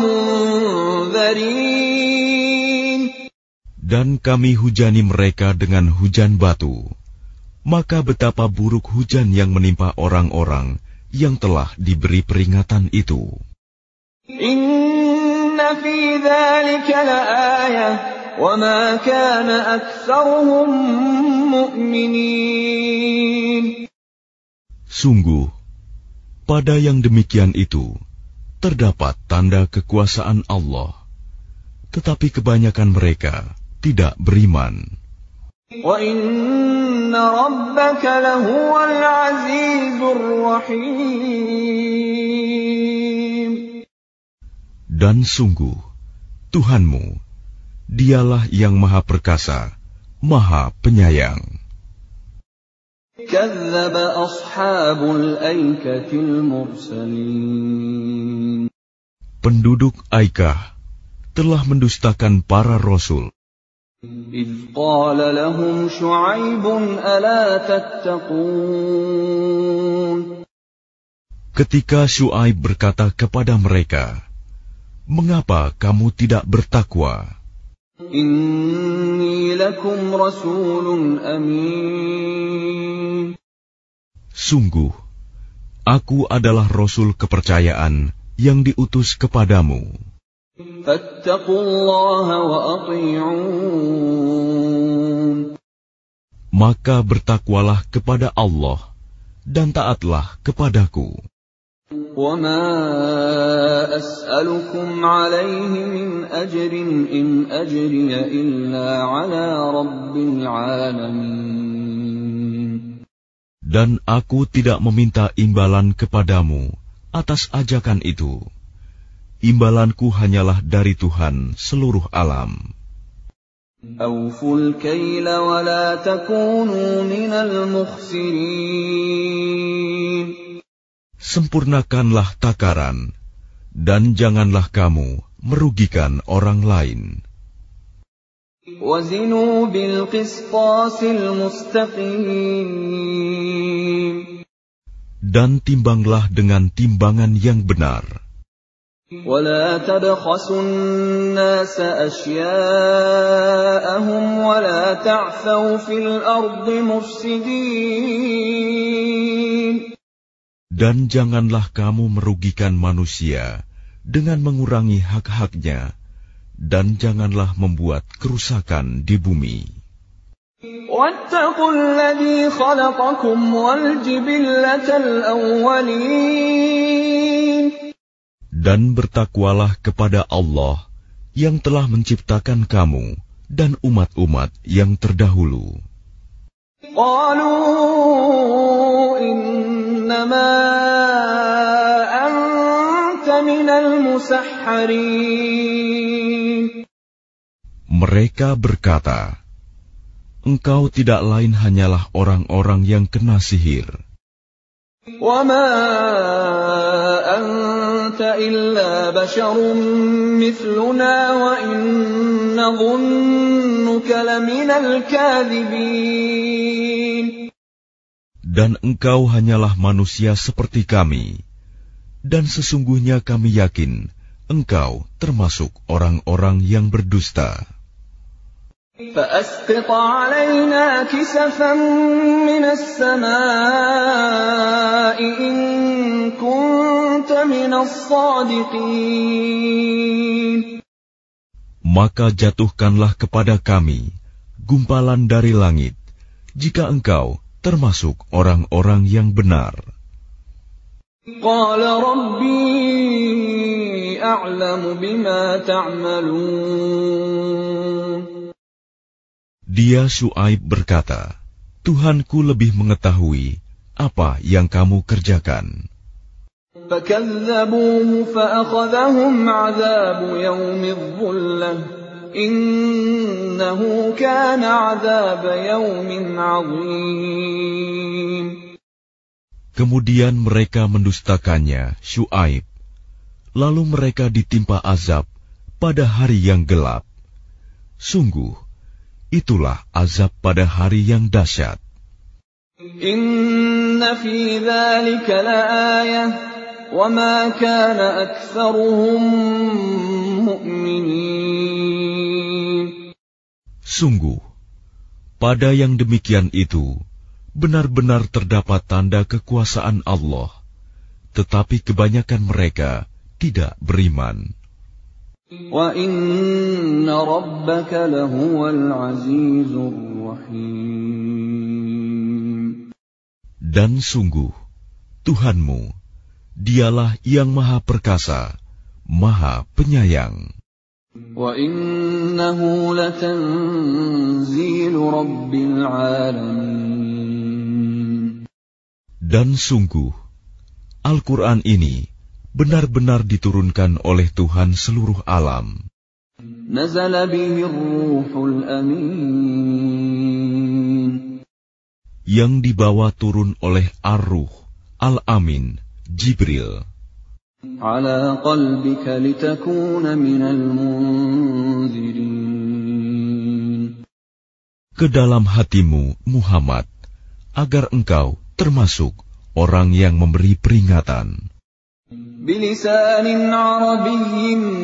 S1: المنذرين.
S2: Dan kami hujani mereka dengan hujan batu. Maka betapa buruk hujan yang menimpa orang-orang yang telah diberi peringatan itu.
S1: Inna في ذلك لآية وما كان أكثرهم مؤمنين.
S2: Sungguh, pada yang demikian itu terdapat tanda kekuasaan Allah, tetapi kebanyakan mereka tidak beriman.
S1: وَإِنَّ رَبَّكَ لَهُوَ الْعَزِيزُ الرَّحِيمُ.
S2: Dan sungguh, Tuhanmu, dialah yang Maha Perkasa, Maha Penyayang.
S1: كَذَّبَ أَصْحَابُ الْأَيْكَةِ الْمُرْسَلِينَ.
S2: Penduduk Aikah telah mendustakan para rasul.
S1: إِذْ قَالَ لَهُمْ شُعَيْبٌ أَلَا تَتَّقُونَ.
S2: Ketika Syuaib berkata kepada mereka, "Mengapa kamu tidak bertakwa?
S1: إِنِّي لَكُمْ رَسُولٌ أَمِينٌ.
S2: Sungguh, aku adalah Rasul kepercayaan yang diutus kepadamu.
S1: فَاتَّقُوا اللَّهَ وَأَطِيعُونِ.
S2: Maka bertakwalah kepada Allah dan taatlah kepadaku.
S1: وَمَا أَسْأَلُكُمْ عَلَيْهِ مِنْ أَجْرٍ إِنْ أَجْرِيَ إِلَّا عَلَى رَبِّ الْعَالَمِينَ.
S2: Dan aku tidak meminta imbalan kepadamu atas ajakan itu. Imbalanku hanyalah dari Tuhan seluruh alam.
S1: أَوْفُوا الْكَيْلَ وَلَا تَكُونُوا مِنَ الْمُخْسِرِينَ.
S2: Sempurnakanlah takaran, dan janganlah kamu merugikan orang lain.
S1: وَزِنُوا بِالْقِسْطَاسِ الْمُسْتَقِيمِ.
S2: Dan timbanglah dengan timbangan yang benar.
S1: وَلَا تَبْخَسُوا النَّاسَ أَشْيَاءَهُمْ وَلَا تَعْثَوْا فِي الْأَرْضِ مُفْسِدِينَ.
S2: Dan janganlah kamu merugikan manusia dengan mengurangi hak-haknya, dan janganlah membuat kerusakan di bumi.
S1: وَاتَّقُوا الَّذِي خَلَقَكُمْ وَالْجِبِلَّةَ الْأَوَّلِينَ.
S2: Dan bertakwalah kepada Allah yang telah menciptakan kamu dan umat-umat yang terdahulu.
S1: قَالُوا إِنَّمَا أَنْتَ مِنَ الْمُسَحَّرِينَ.
S2: Mereka berkata, "Engkau tidak lain hanyalah orang-orang yang kena sihir.
S1: وَمَا أَنْتَ إِلَّا بَشَرٌ مِثْلُنَا وَإِنْ نَظُنُّكَ لَمِنَ الْكَاذِبِينَ.
S2: Dan engkau hanyalah manusia seperti kami, dan sesungguhnya kami yakin engkau termasuk orang-orang yang berdusta.
S1: فَأَسْقِطْ عَلَيْنَا كِسَفًا مِنَ السَّمَاءِ إِن كُنتَ مِنَ الصَّادِقِينَ.
S2: Maka jatuhkanlah kepada kami gumpalan dari langit, jika engkau termasuk orang-orang yang benar.
S1: قَالَ رَبِّي أَعْلَمُ بِمَا تَعْمَلُونَ.
S2: Dia Syuaib berkata, Tuhanku lebih mengetahui apa yang kamu kerjakan.
S1: فَكَذَّبُوهُ فَأَخَذَهُمْ عَذَابُ يَوْمِ الظُّلَّةِ إِنَّهُ كَانَ عَذَابَ يَوْمٍ عَظِيمٍ.
S2: Kemudian mereka mendustakannya, Syuaib. Lalu mereka ditimpa azab pada hari yang gelap. Sungguh, itulah azab pada hari yang dahsyat.
S1: Inna fi dzalika laayah wa ma kana aktsaruhum mu'minin.
S2: Sungguh, pada yang demikian itu benar-benar terdapat tanda kekuasaan Allah, tetapi kebanyakan mereka tidak beriman.
S1: وَإِنَّ رَبَّكَ لَهُوَ الْعَزِيزُ الرَّحِيمُ.
S2: Dan sungguh, Tuhanmu, Dialah yang Maha Perkasa, Maha Penyayang.
S1: وَإِنَّهُ لَتَنزِيلُ رَبِّ الْعَالَمِينَ. Dan
S2: sungguh, Al-Quran ini benar-benar diturunkan oleh Tuhan seluruh alam.
S1: نَزَلَ بِهِ الرُّوحُ الْأَمِينُ.
S2: Yang dibawa turun oleh Ar-Ruh, Al-Amin, Jibril.
S1: عَلَى قَلْبِكَ لِتَكُونَ مِنَ الْمُنذِرِينَ.
S2: Ke dalam hatimu, Muhammad, agar engkau termasuk orang yang memberi peringatan.
S1: بِلِسَانٍ عَرَبِيٍّ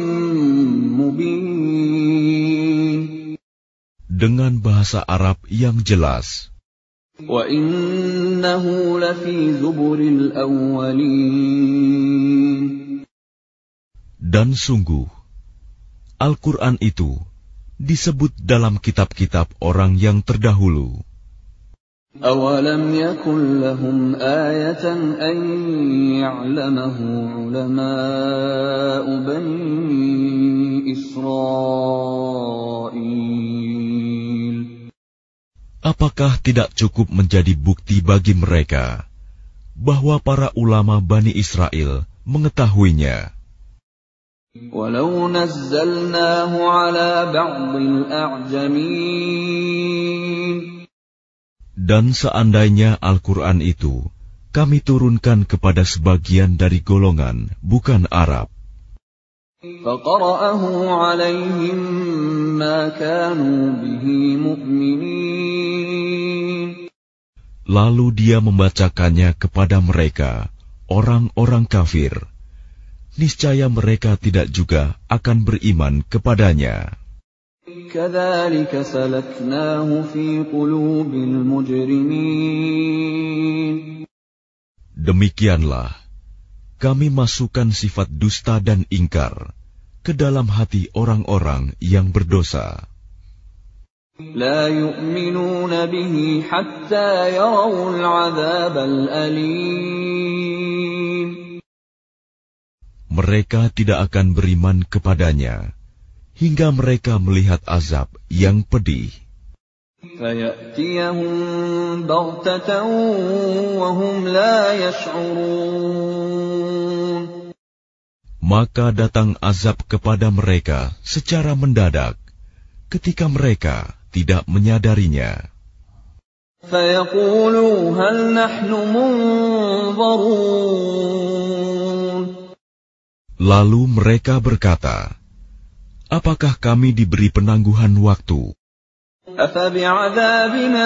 S1: مُبِينٍ.
S2: Dengan bahasa Arab yang jelas.
S1: وَإِنَّهُ لَفِي زُبُرِ الْأَوَّلِينَ.
S2: Dan sungguh, Al-Quran itu disebut dalam kitab-kitab orang yang terdahulu.
S1: أَوَلَمْ يَكُنْ لَهُمْ آيَةً أَنْ يَعْلَمَهُ عُلَمَاءُ بَنِي إِسْرَائِيلَ.
S2: Apakah tidak cukup menjadi bukti bagi mereka bahwa para ulama Bani Israel mengetahuinya?
S1: وَلَوْ نَزَّلْنَاهُ عَلَى بَعْضِ الْأَعْجَمِينَ.
S2: Dan seandainya Al-Quran itu kami turunkan kepada sebagian dari golongan bukan Arab,
S1: فَقَرَأَهُ عَلَيْهِمْ مَا كَانُوا بِهِ مُؤْمِنِينَ.
S2: lalu dia membacakannya kepada mereka, orang-orang kafir, niscaya mereka tidak juga akan beriman kepadanya.
S1: كَذَلِكَ سَلَكْنَاهُ فِي قُلُوبِ الْمُجْرِمِينَ.
S2: Demikianlah kami masukkan sifat dusta dan ingkar ke dalam hati orang-orang yang berdosa.
S1: لَا يُؤْمِنُونَ بِهِ حَتَّى يَرَوُا الْعَذَابَ الْأَلِيمَ.
S2: Mereka tidak akan beriman kepadanya hingga mereka melihat azab yang pedih.
S1: فَيَأْتِيَهُم بَغْتَةً وَهُمْ لَا يَشْعُرُونَ.
S2: Maka datang azab kepada mereka secara mendadak, ketika mereka tidak menyadarinya.
S1: فَيَقُولُوا هَلْ نَحْنُ مُنظَرُونَ.
S2: Lalu mereka berkata, apakah kami diberi penangguhan waktu?
S1: أَفَبِعَذَابِنَا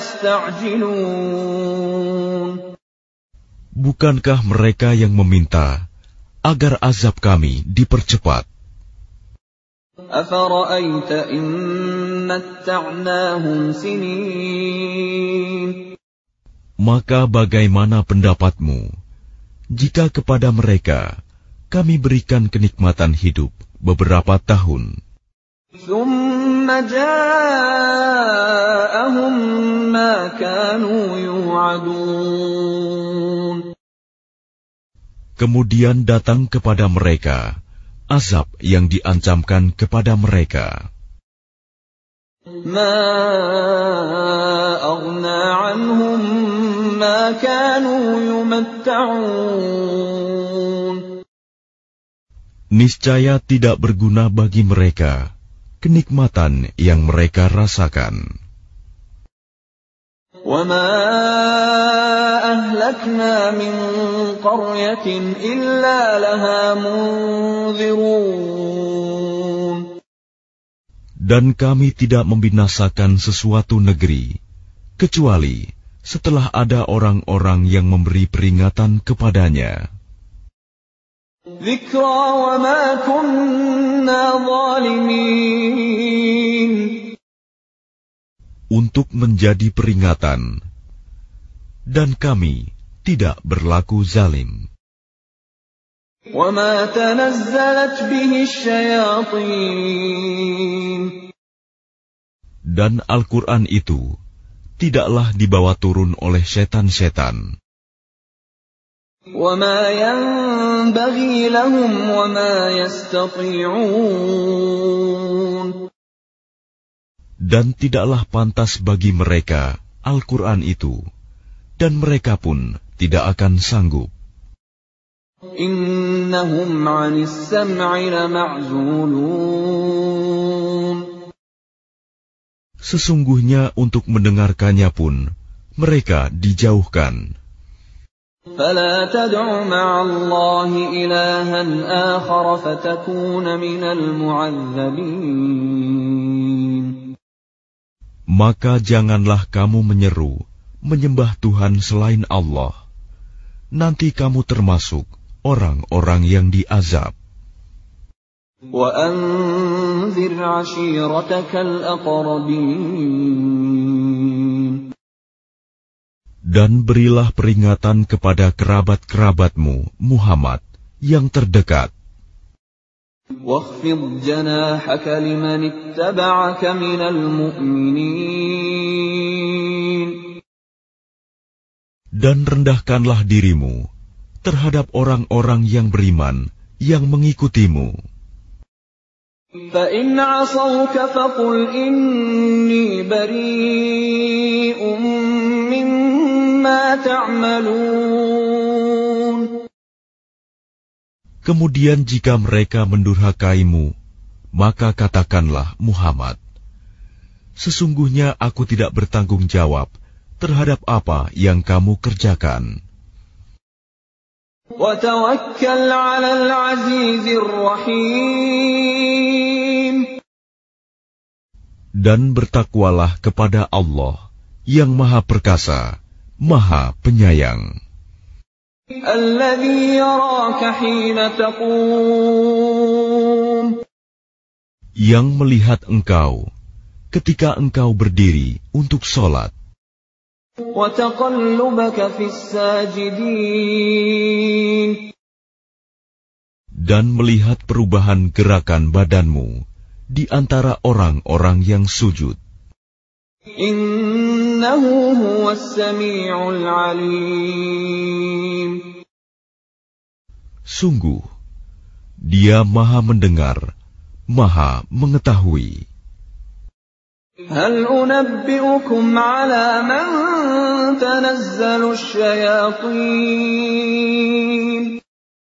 S1: يَسْتَعْجِلُونَ.
S2: Bukankah mereka yang meminta agar azab kami dipercepat?
S1: أَفَرَأَيْتَ إِن مَّتَّعْنَاهُمْ سِنِينَ.
S2: Maka bagaimana pendapatmu jika kepada mereka kami berikan kenikmatan hidup beberapa tahun?
S1: ثُمَّ جَاءَهُم مَّا كَانُوا يُوعَدُونَ.
S2: Kemudian datang kepada mereka azab yang diancamkan kepada mereka.
S1: مَا أَغْنَىٰ عَنْهُم مَّا كَانُوا يُمَتَّعُونَ.
S2: Niscaya tidak berguna bagi mereka kenikmatan yang mereka rasakan.
S1: وَمَا أَهْلَكْنَا مِنْ قَرْيَةٍ إِلَّا لَهَا مُنذِرُونَ.
S2: Dan kami tidak membinasakan sesuatu negeri, kecuali setelah ada orang-orang yang memberi peringatan kepadanya.
S1: ذِكْرَى وَمَا كُنَّا ظَالِمِينَ.
S2: Untuk menjadi peringatan, dan kami tidak berlaku zalim.
S1: وَمَا تَنَزَّلَتْ بِهِ الشَّيَاطِينُ.
S2: Dan Al-Quran itu tidaklah dibawa turun oleh setan-setan.
S1: وَمَا يَنبَغِي لَهُمْ وَمَا يَسْتَطِيعُونَ.
S2: Dan tidaklah pantas bagi mereka Al-Quran itu, dan mereka pun tidak akan sanggup.
S1: إِنَّهُمْ عَنِ السَّمْعِ لَمَعْزُولُونَ.
S2: Sesungguhnya untuk mendengarkannya pun mereka dijauhkan.
S1: فَلَا تَدْعُ مَعَ اللَّهِ إِلَٰهًا آخَرَ فَتَكُونَ مِنَ الْمُعَذَّبِينَ.
S2: Maka janganlah kamu menyeru, menyembah Tuhan selain Allah. Nanti kamu termasuk orang-orang yang diazab.
S1: وَأَنذِرْ عَشِيرَتَكَ الْأَقْرَبِينَ.
S2: Dan berilah peringatan kepada kerabat-kerabatmu, Muhammad, yang terdekat.
S1: وَاخْفِضْ جَنَاحَكَ لِمَنِ اتَّبَعَكَ مِنَ الْمُؤْمِنِينَ.
S2: Dan rendahkanlah dirimu terhadap orang-orang yang beriman yang mengikutimu.
S1: فَإِنْ عَصَوْكَ فَقُلْ إِنِّي بَرِيءٌ مِّمَّا تَعْمَلُونَ.
S2: Kemudian jika mereka mendurhakaimu, maka katakanlah, Muhammad, sesungguhnya aku tidak bertanggung jawab terhadap apa yang kamu kerjakan.
S1: وَتَوَكَّلْ عَلَى الْعَزِيزِ الرَّحِيمِ.
S2: Dan bertakwalah kepada Allah yang Maha Perkasa, Maha Penyayang.
S1: الَّذِي يَرَاكَ حِينَ تَقُومُ.
S2: Yang melihat engkau ketika engkau berdiri untuk sholat.
S1: وَتَقَلُّبَكَ فِي السَّاجِدِينَ.
S2: Dan melihat perubahan gerakan badanmu di antara orang-orang yang sujud.
S1: Innahu huwas sami'ul 'alim.
S2: Sungguh, Dia Maha mendengar, Maha mengetahui.
S1: Hal unabbi'ukum 'ala man tanazzalu asyayatin.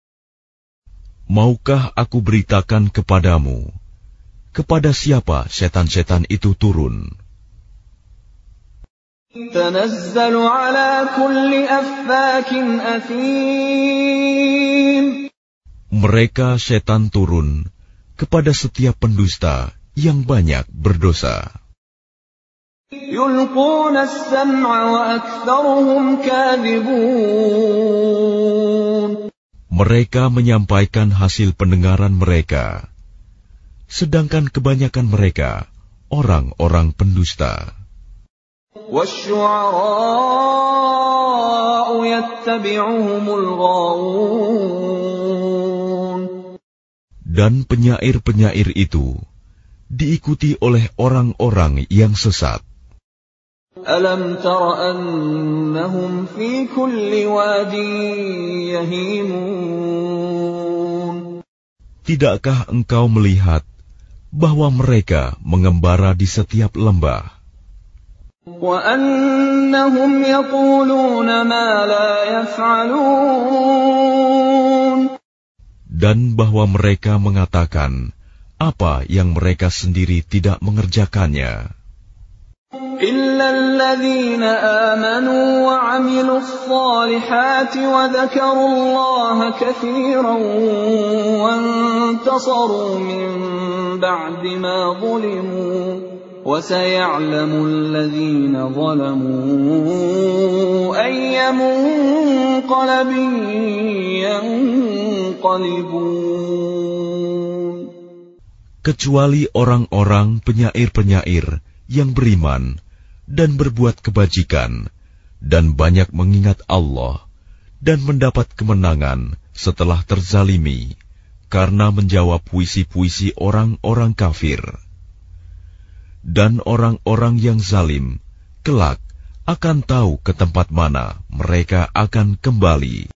S2: Maukah aku beritakan kepadamu, kepada siapa setan-setan itu turun?
S1: Tanazzalu 'ala kulli affakin athim.
S2: Mereka setan turun kepada setiap pendusta yang banyak berdosa.
S1: Yulquna as-sam'a wa aktharuhum kadhibun.
S2: Mereka menyampaikan hasil pendengaran mereka, sedangkan kebanyakan mereka orang-orang pendusta.
S1: وَالشُّعَرَاءُ يَتَّبِعُهُمُ الْغَاوُونَ.
S2: Dan penyair-penyair itu diikuti oleh orang-orang yang sesat.
S1: أَلَمْ تَرَ أَنَّهُمْ فِي كُلِّ وَادٍ يَهِيمُونَ.
S2: Tidakkah engkau melihat bahwa mereka mengembara di setiap lembah?
S1: وَأَنَّهُمْ يَقُولُونَ مَا لَا يَفْعَلُونَ.
S2: Dan bahwa mereka mengatakan apa yang mereka sendiri tidak mengerjakannya.
S1: إِلَّا الَّذِينَ آمَنُوا وَعَمِلُوا الصَّالِحَاتِ وَذَكَرُوا اللَّهَ كَثِيرًا وَانتَصَرُوا مِن بَعْدِ مَا ظُلِمُوا وَسَيَعْلَمُ الَّذِينَ ظَلَمُوا أَيَّ مُنقَلَبٍ يَنقَلِبُونَ.
S2: Kecuali orang-orang penyair-penyair yang beriman dan berbuat kebajikan dan banyak mengingat Allah dan mendapat kemenangan setelah terzalimi karena menjawab puisi-puisi orang-orang kafir. Dan orang-orang yang zalim kelak akan tahu ke tempat mana mereka akan kembali.